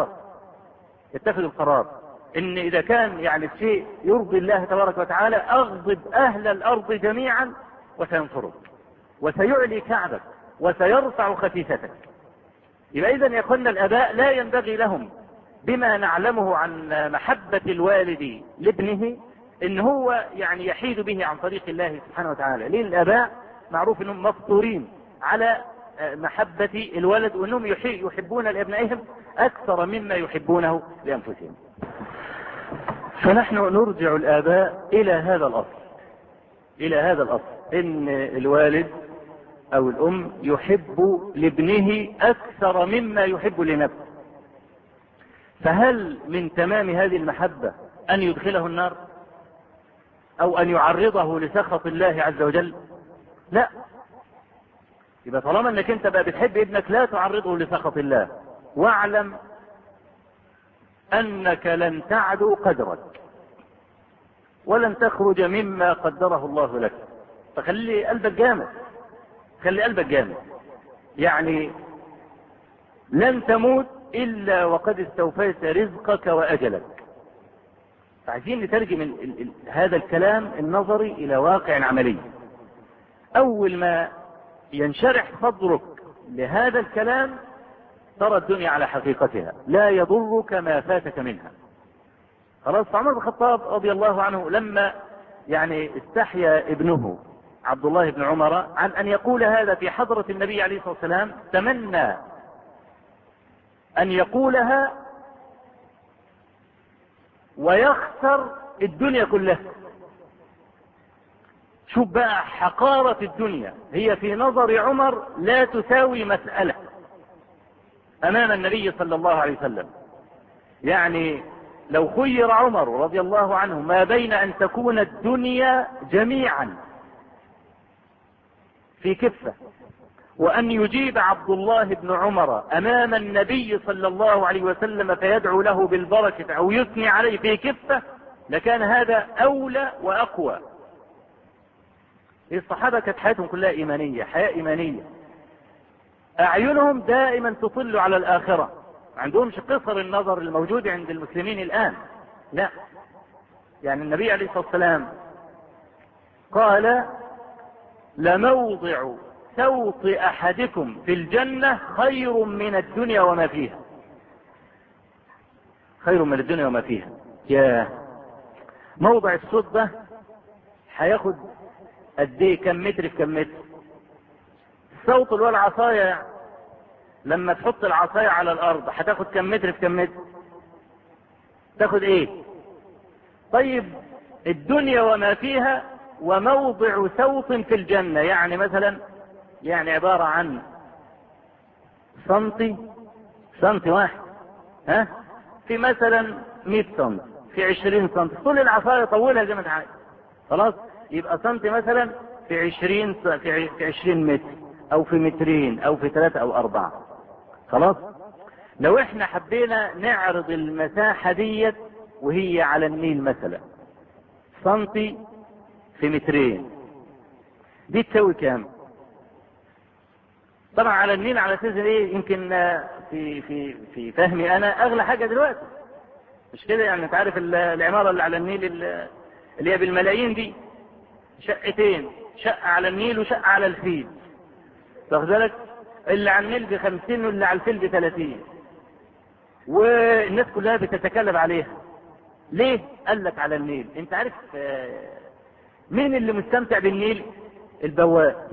القرار ان اذا كان يعني الشيء يرضي الله تبارك وتعالى اغضب اهل الارض جميعا وسينصرك وسيعلي كعبك وسيرفع خفيفتك. يبقى اذا يا اخوانا الاباء لا ينبغي لهم بما نعلمه عن محبة الوالد لابنه ان هو يعني يحيد به عن طريق الله سبحانه وتعالى. ليه؟ الاباء معروف انهم مفطورين على محبة الولد، وانهم يحبون لابنائهم اكثر مما يحبونه لانفسهم. فنحن نرجع الاباء الى هذا الاصل ان الوالد او الام يحب لابنه اكثر مما يحب لنفسه. فهل من تمام هذه المحبة ان يدخله النار او ان يعرضه لسخط الله عز وجل؟ لا. يبقى طالما انك انت بقى بتحب ابنك لا تعرضه لسخط الله، واعلم انك لن تعدو قدرك ولن تخرج مما قدره الله لك. فخلي قلبك جامد، يعني لن تموت الا وقد استوفيت رزقك واجلك. فعايزين نترجم هذا الكلام النظري الى واقع عملي. اول ما ينشرح صدرك لهذا الكلام ترى الدنيا على حقيقتها، لا يضرك ما فاتك منها. خلاص. عمر بن الخطاب رضي الله عنه لما يعني استحيا ابنه عبد الله بن عمر عن ان يقول هذا في حضرة النبي عليه الصلاة والسلام، تمنى ان يقولها ويخسر الدنيا كلها. شوف بقى حقارة الدنيا، هي في نظر عمر لا تساوي مسألة امام النبي صلى الله عليه وسلم. يعني لو خير عمر رضي الله عنه ما بين ان تكون الدنيا جميعا في كفة وان يجيب عبد الله بن عمر امام النبي صلى الله عليه وسلم فيدعو له بالبركة او يثني عليه في كفة، لكان هذا اولى واقوى. الصحابة كانت حياتهم كلها ايمانية، حياة ايمانية، اعينهم دائما تطل على الاخرة، ما عندهمش قصر النظر الموجود عند المسلمين الان. لا، يعني النبي عليه الصلاة والسلام قال لموضع سوط احدكم في الجنة خير من الدنيا وما فيها. خير من الدنيا وما فيها. يا موضع الصوت ده هياخد قد ايه؟ كم متر في كم متر؟ الصوت اللي هو العصاية، لما تحط العصاية على الارض هتاخد كم متر في كم متر؟ تاخد ايه؟ طيب الدنيا وما فيها وموضع سوط في الجنة، يعني مثلا يعني عبارة عن سنتي واحد، ها، في مثلا 100 سم، في 20 سم، طول العصاية طولها زي ما انت عايز، خلاص، يبقى سنتي مثلا في 20 متر، او في مترين، او في 3 أو 4. خلاص. لو احنا حبينا نعرض المساحة ديت وهي على النيل مثلا سنتي في مترين، دي تساوي كام؟ طبعا على النيل على اساس ايه؟ يمكن في فهمي انا اغلى حاجة دلوقتي، مش كده يعني؟ انت عارف العمارة اللي على النيل اللي هي بالملايين دي، شقتين، شقة على النيل وشقة على الفيل، واخد بالك؟ اللي على النيل ب50 واللي على الفيل ب30، والناس كلها بتتكلم عليها. ليه؟ قال لك على النيل. انت عارف مين اللي مستمتع بالنيل؟ البواب،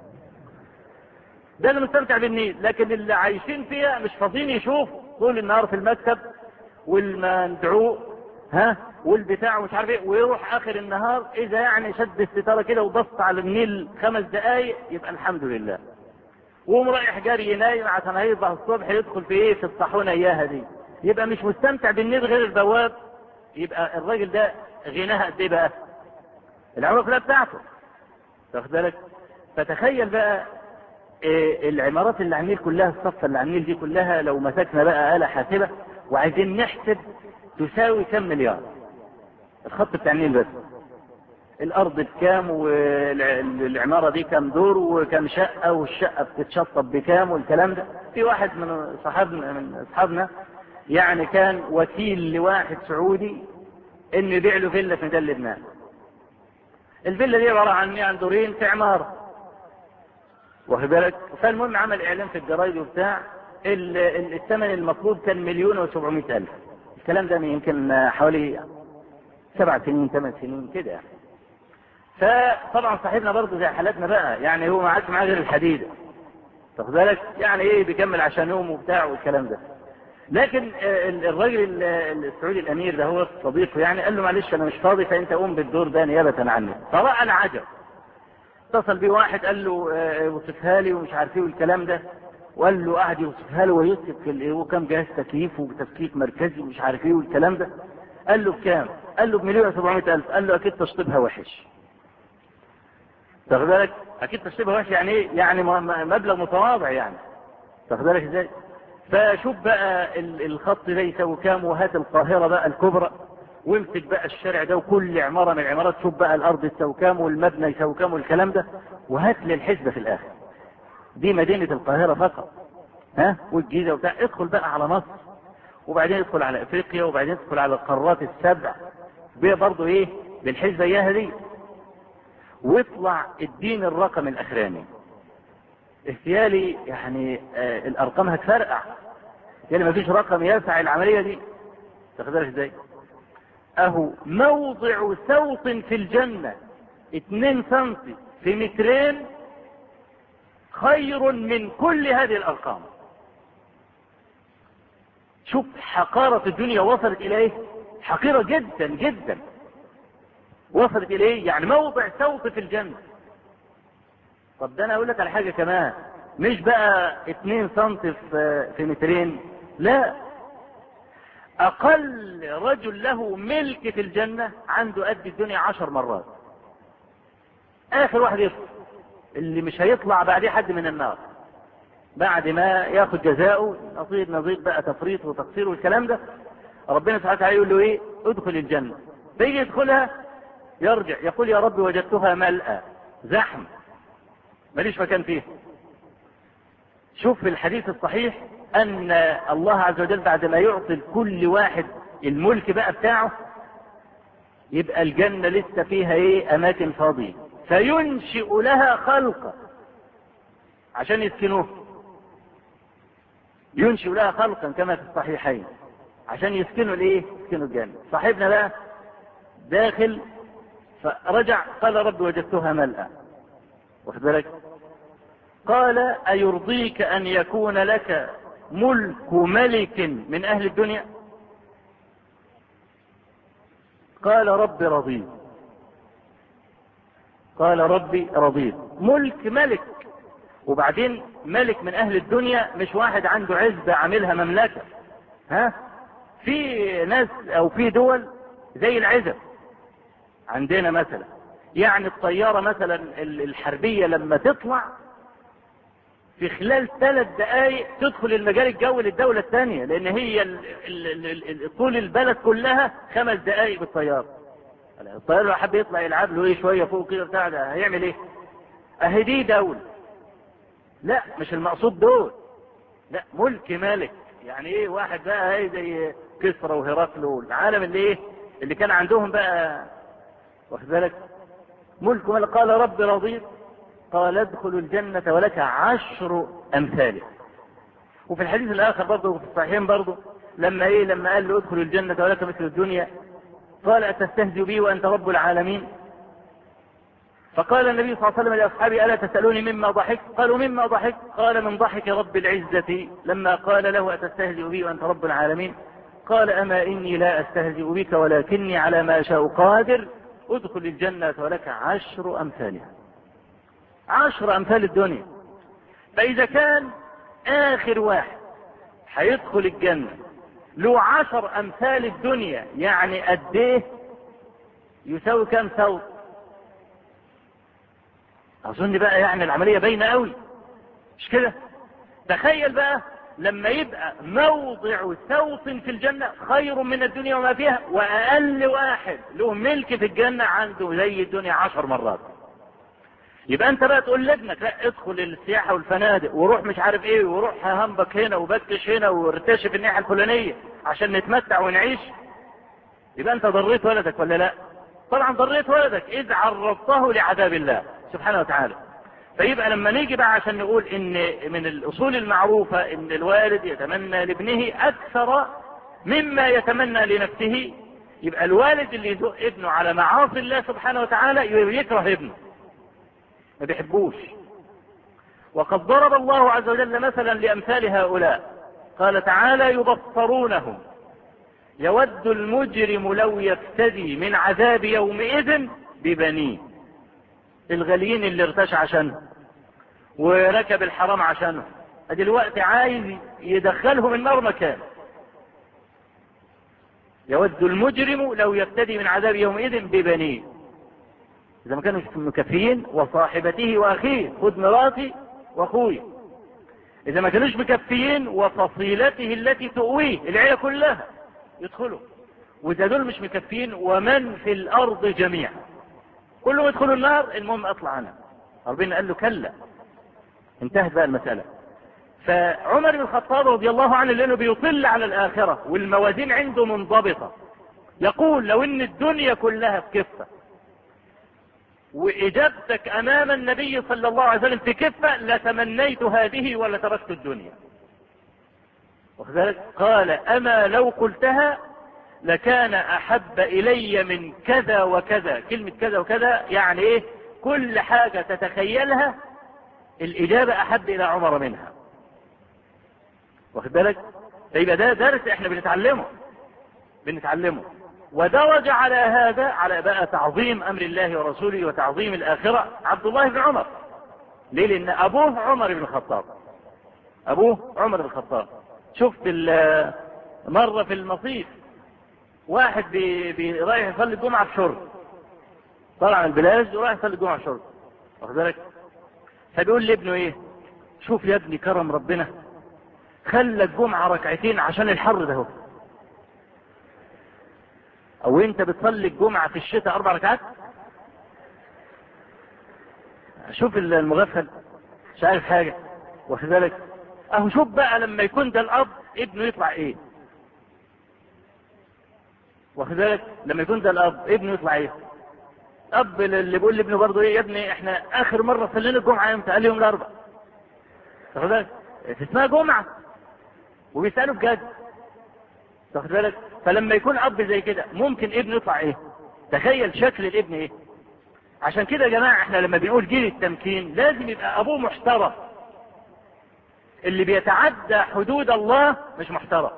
ده اللي مستمتع بالنيل، لكن اللي عايشين فيها مش فاضيين يشوفوا، طول النهار في المكتب والمندعوق، ها، والبتاع ومش عارف ايه، ويروح اخر النهار اذا يعني شد الستاره كده وبص على النيل 5 دقايق يبقى الحمد لله، وقوم رايح جاري ينايم عشان هيصبح الصبح يدخل في ايه؟ في الطاحونه اياها دي، يبقى مش مستمتع بالنيل غير البواب. يبقى الراجل ده غناها قد ايه بقى؟ العماره كلها بتاعته، واخد بالك؟ فتخيل بقى العمارات اللي على النيل كلها، الصفة اللي على النيل دي كلها، لو مسكنا بقى آلة حاسبة وعايزين نحسب تساوي كم مليار الخط بتاع النيل بس، الارض بكام، والعمارة دي كم دور وكم شقة، والشقة بتتشطب بكام، والكلام ده. في واحد من اصحابنا يعني كان وكيل لواحد سعودي انه يبيع له فيلا في ميدان لبنان. الفيلا دي عبارة عن يعني دورين في عمارة، واخد بالك؟ فالمهم عمل اعلان في الجرايد وبتاع، الثمن المفروض كان 1,700,000. الكلام ده يمكن حوالي 7 سنين 8 سنين كده يعني. فطبعا صاحبنا برضه زي حالتنا بقى، يعني هو ما عادش معاه غير الحديده، واخد بالك؟ يعني ايه، بيكمل عشان يوم وبتاع والكلام ده. لكن الراجل السعودي الامير ده هو صديقه، يعني قال له معلش انا مش فاضي، فانت قوم بالدور ده نيابه عني. فرأى العجب، اتصل بيه واحد قال له وصفها لي ومش عارف ايه والكلام ده، وقال له قعد يوصفها له ويوصف وكم جهاز تكييف وتفكيك مركزي ومش عارف ايه والكلام ده. قال له بكام؟ قال له ب1,700,000. قال له اكيد تشطيبها وحش. تاخد بالك؟ اكيد تشطيبها وحش يعني ايه؟ يعني مبلغ متواضع يعني، تاخد بالك ازاي؟ فشوف بقى الخط ده يساوي كام، وهات القاهرة بقى الكبرى وامسك بقى الشارع ده وكل عمارة من العمارات، شوف بقى الارض تساوي كام والمبنى يساوي كام والكلام ده، وهات لي الحسبة في الاخر. دي مدينة القاهرة فقط، ها، والجيزة وبتاع. ادخل بقى على مصر، وبعدين ادخل على افريقيا، وبعدين ادخل على القارات ال7 برضه ايه بالحسبة اياها دي، واطلع الدين الرقم الاخراني. احتيالي يعني الارقام هتفرقع، يعني ما فيش رقم يسع العملية دي، تاخد بالك ازاي؟ اهو موضع سوط في الجنة 2 سنتي في مترين خير من كل هذه الارقام. شوف حقارة الدنيا وصلت الى ايه، حقيرة جدا جدا وصلت الى ايه، يعني موضع سوط في الجنة. طب ده انا اقول لك على حاجة كمان، مش بقى 2 سنتي في مترين، لا، اقل رجل له ملك في الجنة عنده قد الدنيا 10 مرات. اخر واحد يطلع، اللي مش هيطلع بعديه حد من النار بعد ما ياخد جزاؤه، نظير بقى تفريط وتقصير والكلام ده. ربنا سبحانه وتعالى يقول له ايه؟ ادخل الجنة. فيجي يدخلها يرجع يقول يا رب وجدتها ملأى، زحم، ماليش مكان فيه. شوف في الحديث الصحيح ان الله عز وجل بعد ما يعطي كل واحد الملك بقى بتاعه، يبقى الجنة لسه فيها ايه؟ اماكن فاضية، فينشئ لها خلقا عشان يسكنوه. ينشئ لها خلقا كما في الصحيحين عشان يسكنوا الايه؟ يسكنوا الجنة. صاحبنا بقى داخل فرجع قال رب وجدتها ملأى، واخد بالك؟ قال أيرضيك أن يكون لك ملك ملك من أهل الدنيا؟ قال رب رضيت. قال ربي رضيت. ملك ملك وبعدين ملك من اهل الدنيا، مش واحد عنده عزبة عاملها مملكة. في ناس او في دول زي العزب عندنا مثلا، يعني الطيارة مثلا الحربية لما تطلع في خلال 3 دقائق تدخل المجال الجوي للدولة الثانية، لان هي طول البلد كلها 5 دقائق بالطيارة. الطيار لو حب يطلع يلعب له ايه شوية فوق كده بتاع ده هيعمل ايه؟ اهي دي دولة. لا مش المقصود دول، لا ملك مالك. يعني ايه واحد بقى هاي زي كسرى وهرقل والعالم اللي ايه اللي كان عندهم بقى، واخد بالك؟ ملك مالك. قال رب رضيت، قال ادخل الجنة ولك 10 أمثاله. وفي الحديث الآخر برضه في الصحيحين برضه لما قال له ادخل الجنة ولك مثل الدنيا، قال أتستهزئ بي وأنت رب العالمين؟ فقال النبي صلى الله عليه وسلم لأصحابه ألا تسألوني مما ضحك؟ قالوا مما ضحك؟ قال من ضحك رب العزة لما قال له أتستهزئ بي وأنت رب العالمين؟ قال أما إني لا أستهزئ بك ولكني على ما أشاء قادر، ادخل الجنة ولك 10 أمثالها. 10 أمثال الدنيا. فإذا كان آخر واحد هيدخل الجنة له 10 أمثال الدنيا، يعني قد ايه؟ يساوي كام ثوب؟ أظن بقى يعني العملية باينة قوي، مش كده؟ تخيل بقى لما يبقى موضع ثوب في الجنة خير من الدنيا وما فيها، وأقل واحد له ملك في الجنة عنده زي الدنيا 10 مرات. يبقى انت بقى تقول لابنك لا ادخل السياحة والفنادق وروح مش عارف ايه وروح همبك هنا وبكش هنا وارتشف الناحية الفلانية عشان نتمتع ونعيش، يبقى انت ضريت ولدك ولا لا؟ طبعا ضريت ولدك اذ عرضته لعذاب الله سبحانه وتعالى. فيبقى لما نيجي بقى عشان نقول ان من الاصول المعروفة ان الوالد يتمنى لابنه اكثر مما يتمنى لنفسه، يبقى الوالد اللي يزق ابنه على معاصي الله سبحانه وتعالى يكره ابنه، ما بيحبوش. وقد ضرب الله عز وجل مثلا لأمثال هؤلاء، قال تعالى يبصرونهم يود المجرم لو يفتدي من عذاب يومئذ ببنيه. الغاليين اللي ارتشى عشانه وركب الحرام عشانه دلوقتي عايز يدخلهم النار مكان. يود المجرم لو يفتدي من عذاب يومئذ ببنيه، إذا ما كانوا مكفيين وصاحبته وأخيه، خذ مراتي وأخوي. إذا ما كانوش مكفيين وفصيلته التي تؤويه، العيلة كلها يدخلوا. وإذا دول مش مكفيين ومن في الأرض جميعا كلهم يدخلوا النار، المهم أطلع عنها. ربنا قال له كلا، انتهت بقى المسألة. فعمر بن الخطاب رضي الله عنه لأنه بيطل على الآخرة والموازين عنده منضبطة، يقول لو إن الدنيا كلها في كفة وإجابتك أمام النبي صلى الله عليه وسلم في كفة لتمنيت هذه ولا تركت الدنيا. وكذلك قال أما لو قلتها لكان أحب إلي من كذا وكذا. كلمة كذا وكذا يعني إيه؟ كل حاجة تتخيلها الإجابة أحب إلى عمر منها. واخد بالك؟ فيبقى ده درس احنا بنتعلمه. ودرج على هذا على بقى تعظيم أمر الله ورسوله وتعظيم الآخرة عبد الله بن عمر. ليه؟ لأن أبوه عمر بن الخطاب. شفت مرة في المصيف واحد رايح يصلي الجمعة في شرب، طلع من البلاد ورايح يصلي الجمعة في شرب، واخد بالك؟ فبيقول لابنه ايه؟ شوف يا ابني كرم ربنا، خلى الجمعة 2 ركعتين عشان الحر ده هو. او انت بتصلي الجمعة في الشتاء 4 ركعات؟ شوف المغفل مش عارف حاجة، واخد بالك؟ اهو شوف بقى لما يكون ده الاب ابنه يطلع ايه، واخد بالك؟ لما يكون ده الاب ابنه يطلع ايه؟ الاب اللي بيقول لابنه برضه ايه؟ يا ابني احنا اخر مرة صلينا الجمعة امتى؟ قال لي يوم الاربعاء. واخد بالك؟ اسمها جمعة وبيسألوا بجد، واخد بالك؟ فلما يكون اب زي كده ممكن ابنه يطلع ايه؟ تخيل شكل الابن ايه. عشان كده يا جماعة احنا لما بنقول جيل التمكين لازم يبقى ابوه محترم. اللي بيتعدى حدود الله مش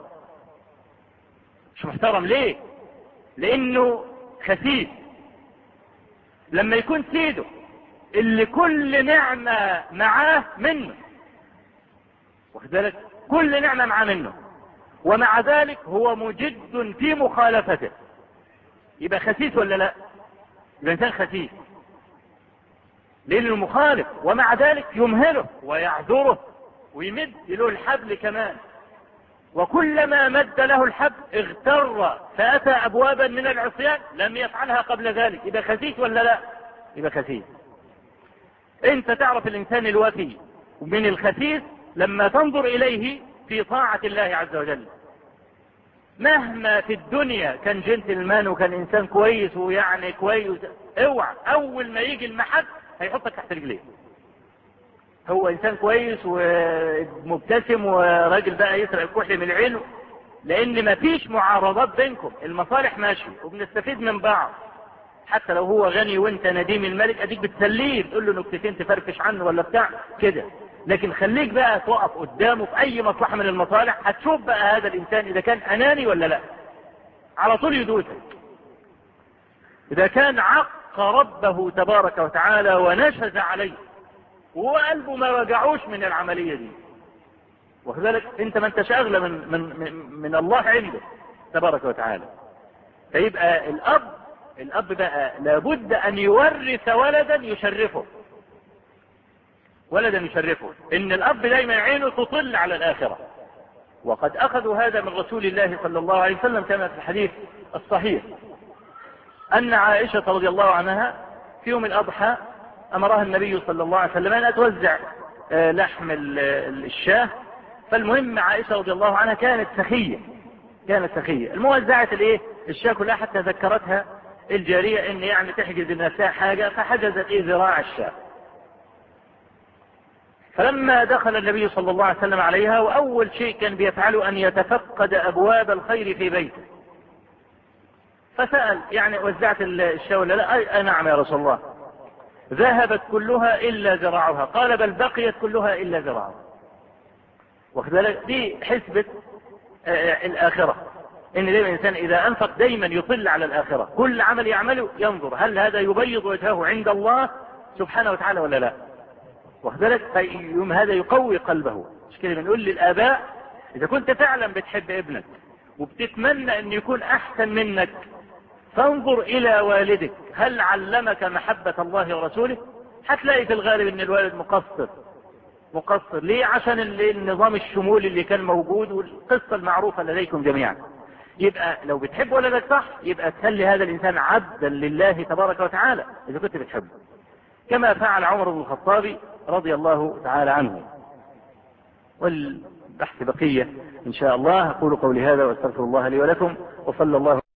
محترم. ليه؟ لانه خسيس. لما يكون سيده اللي كل نعمة معاه منه، واخد بالك؟ كل نعمة معاه منه، ومع ذلك هو مجد في مخالفته. يبقى خسيس ولا لا؟ يبقى انسان خسيس لانه مخالف، ومع ذلك يمهله ويعذره ويمد له الحبل كمان، وكلما مد له الحبل اغتر فأتى أبوابا من العصيان لم يفعلها قبل ذلك. يبقى خسيس ولا لا؟ يبقى خسيس. انت تعرف الانسان الوفي من الخسيس لما تنظر اليه في طاعة الله عز وجل. مهما في الدنيا كان جنتلمان وكان انسان كويس ويعني كويس، اوعى اول ما يجي المحك هيحطك تحت رجليه. هو انسان كويس ومبتسم وراجل بقى يسرق الكحل من عينه، لان ما فيش معارضات بينكم، المصالح ماشي وبنستفيد من بعض. حتى لو هو غني وانت نديم الملك اديك بتسليه، تقول له نكتتين تفرفش عنه ولا بتاع كده، لكن خليك بقى تقف قدامه في اي مصلحة من المصالح، هتشوف بقى هذا الانسان اذا كان اناني ولا لا، على طول يدوسك. اذا كان عق ربه تبارك وتعالى ونشز عليه وهو قلبه ما رجعوش من العملية دي، وكذلك انت ما انتش اغلى من الله عنده تبارك وتعالى. فيبقى الاب بقى لابد ان يورث ولدا يشرفه، ولدا يشرفه، ان الاب دايما عينه تطل على الاخرة. وقد اخذوا هذا من رسول الله صلى الله عليه وسلم كما في الحديث الصحيح ان عائشة رضي الله عنها في يوم الاضحى امرها النبي صلى الله عليه وسلم ان توزع لحم الشاه. فالمهم عائشة رضي الله عنها كانت سخية، الموزعة الشاه كلها، حتى ذكرتها الجارية ان يعني تحجز لنفسها حاجة، فحجزت ذراع الشاه. فلما دخل النبي صلى الله عليه وسلم عليها، واول شيء كان بيفعله ان يتفقد ابواب الخير في بيته، فسأل يعني وزعت الشاه ولا لا؟ نعم يا رسول الله. ذهبت كلها الا ذراعها. قال بل بقيت كلها الا ذراعها. وكذلك دي حسبة الاخرة، ان دايما الانسان اذا انفق دايما يطل على الاخرة، كل عمل يعمله ينظر هل هذا يبيض وجهه عند الله سبحانه وتعالى ولا لا. وكذلك يوم هذا يقوي قلبه. مش كده بنقول للاباء اذا كنت فعلا بتحب ابنك وبتتمنى ان يكون احسن منك، فانظر الى والدك هل علمك محبة الله ورسوله. هتلاقي في الغالب ان الوالد مقصر. ليه؟ عشان النظام الشمولي اللي كان موجود والقصة المعروفة لديكم جميعا. يبقى لو بتحب ولدك صح، يبقى تخلي هذا الانسان عبدا لله تبارك وتعالى اذا كنت بتحبه، كما فعل عمر بن الخطاب رضي الله تعالى عنه. والبحث بقية ان شاء الله. اقول قولي هذا واستغفر الله لي ولكم، وصلى الله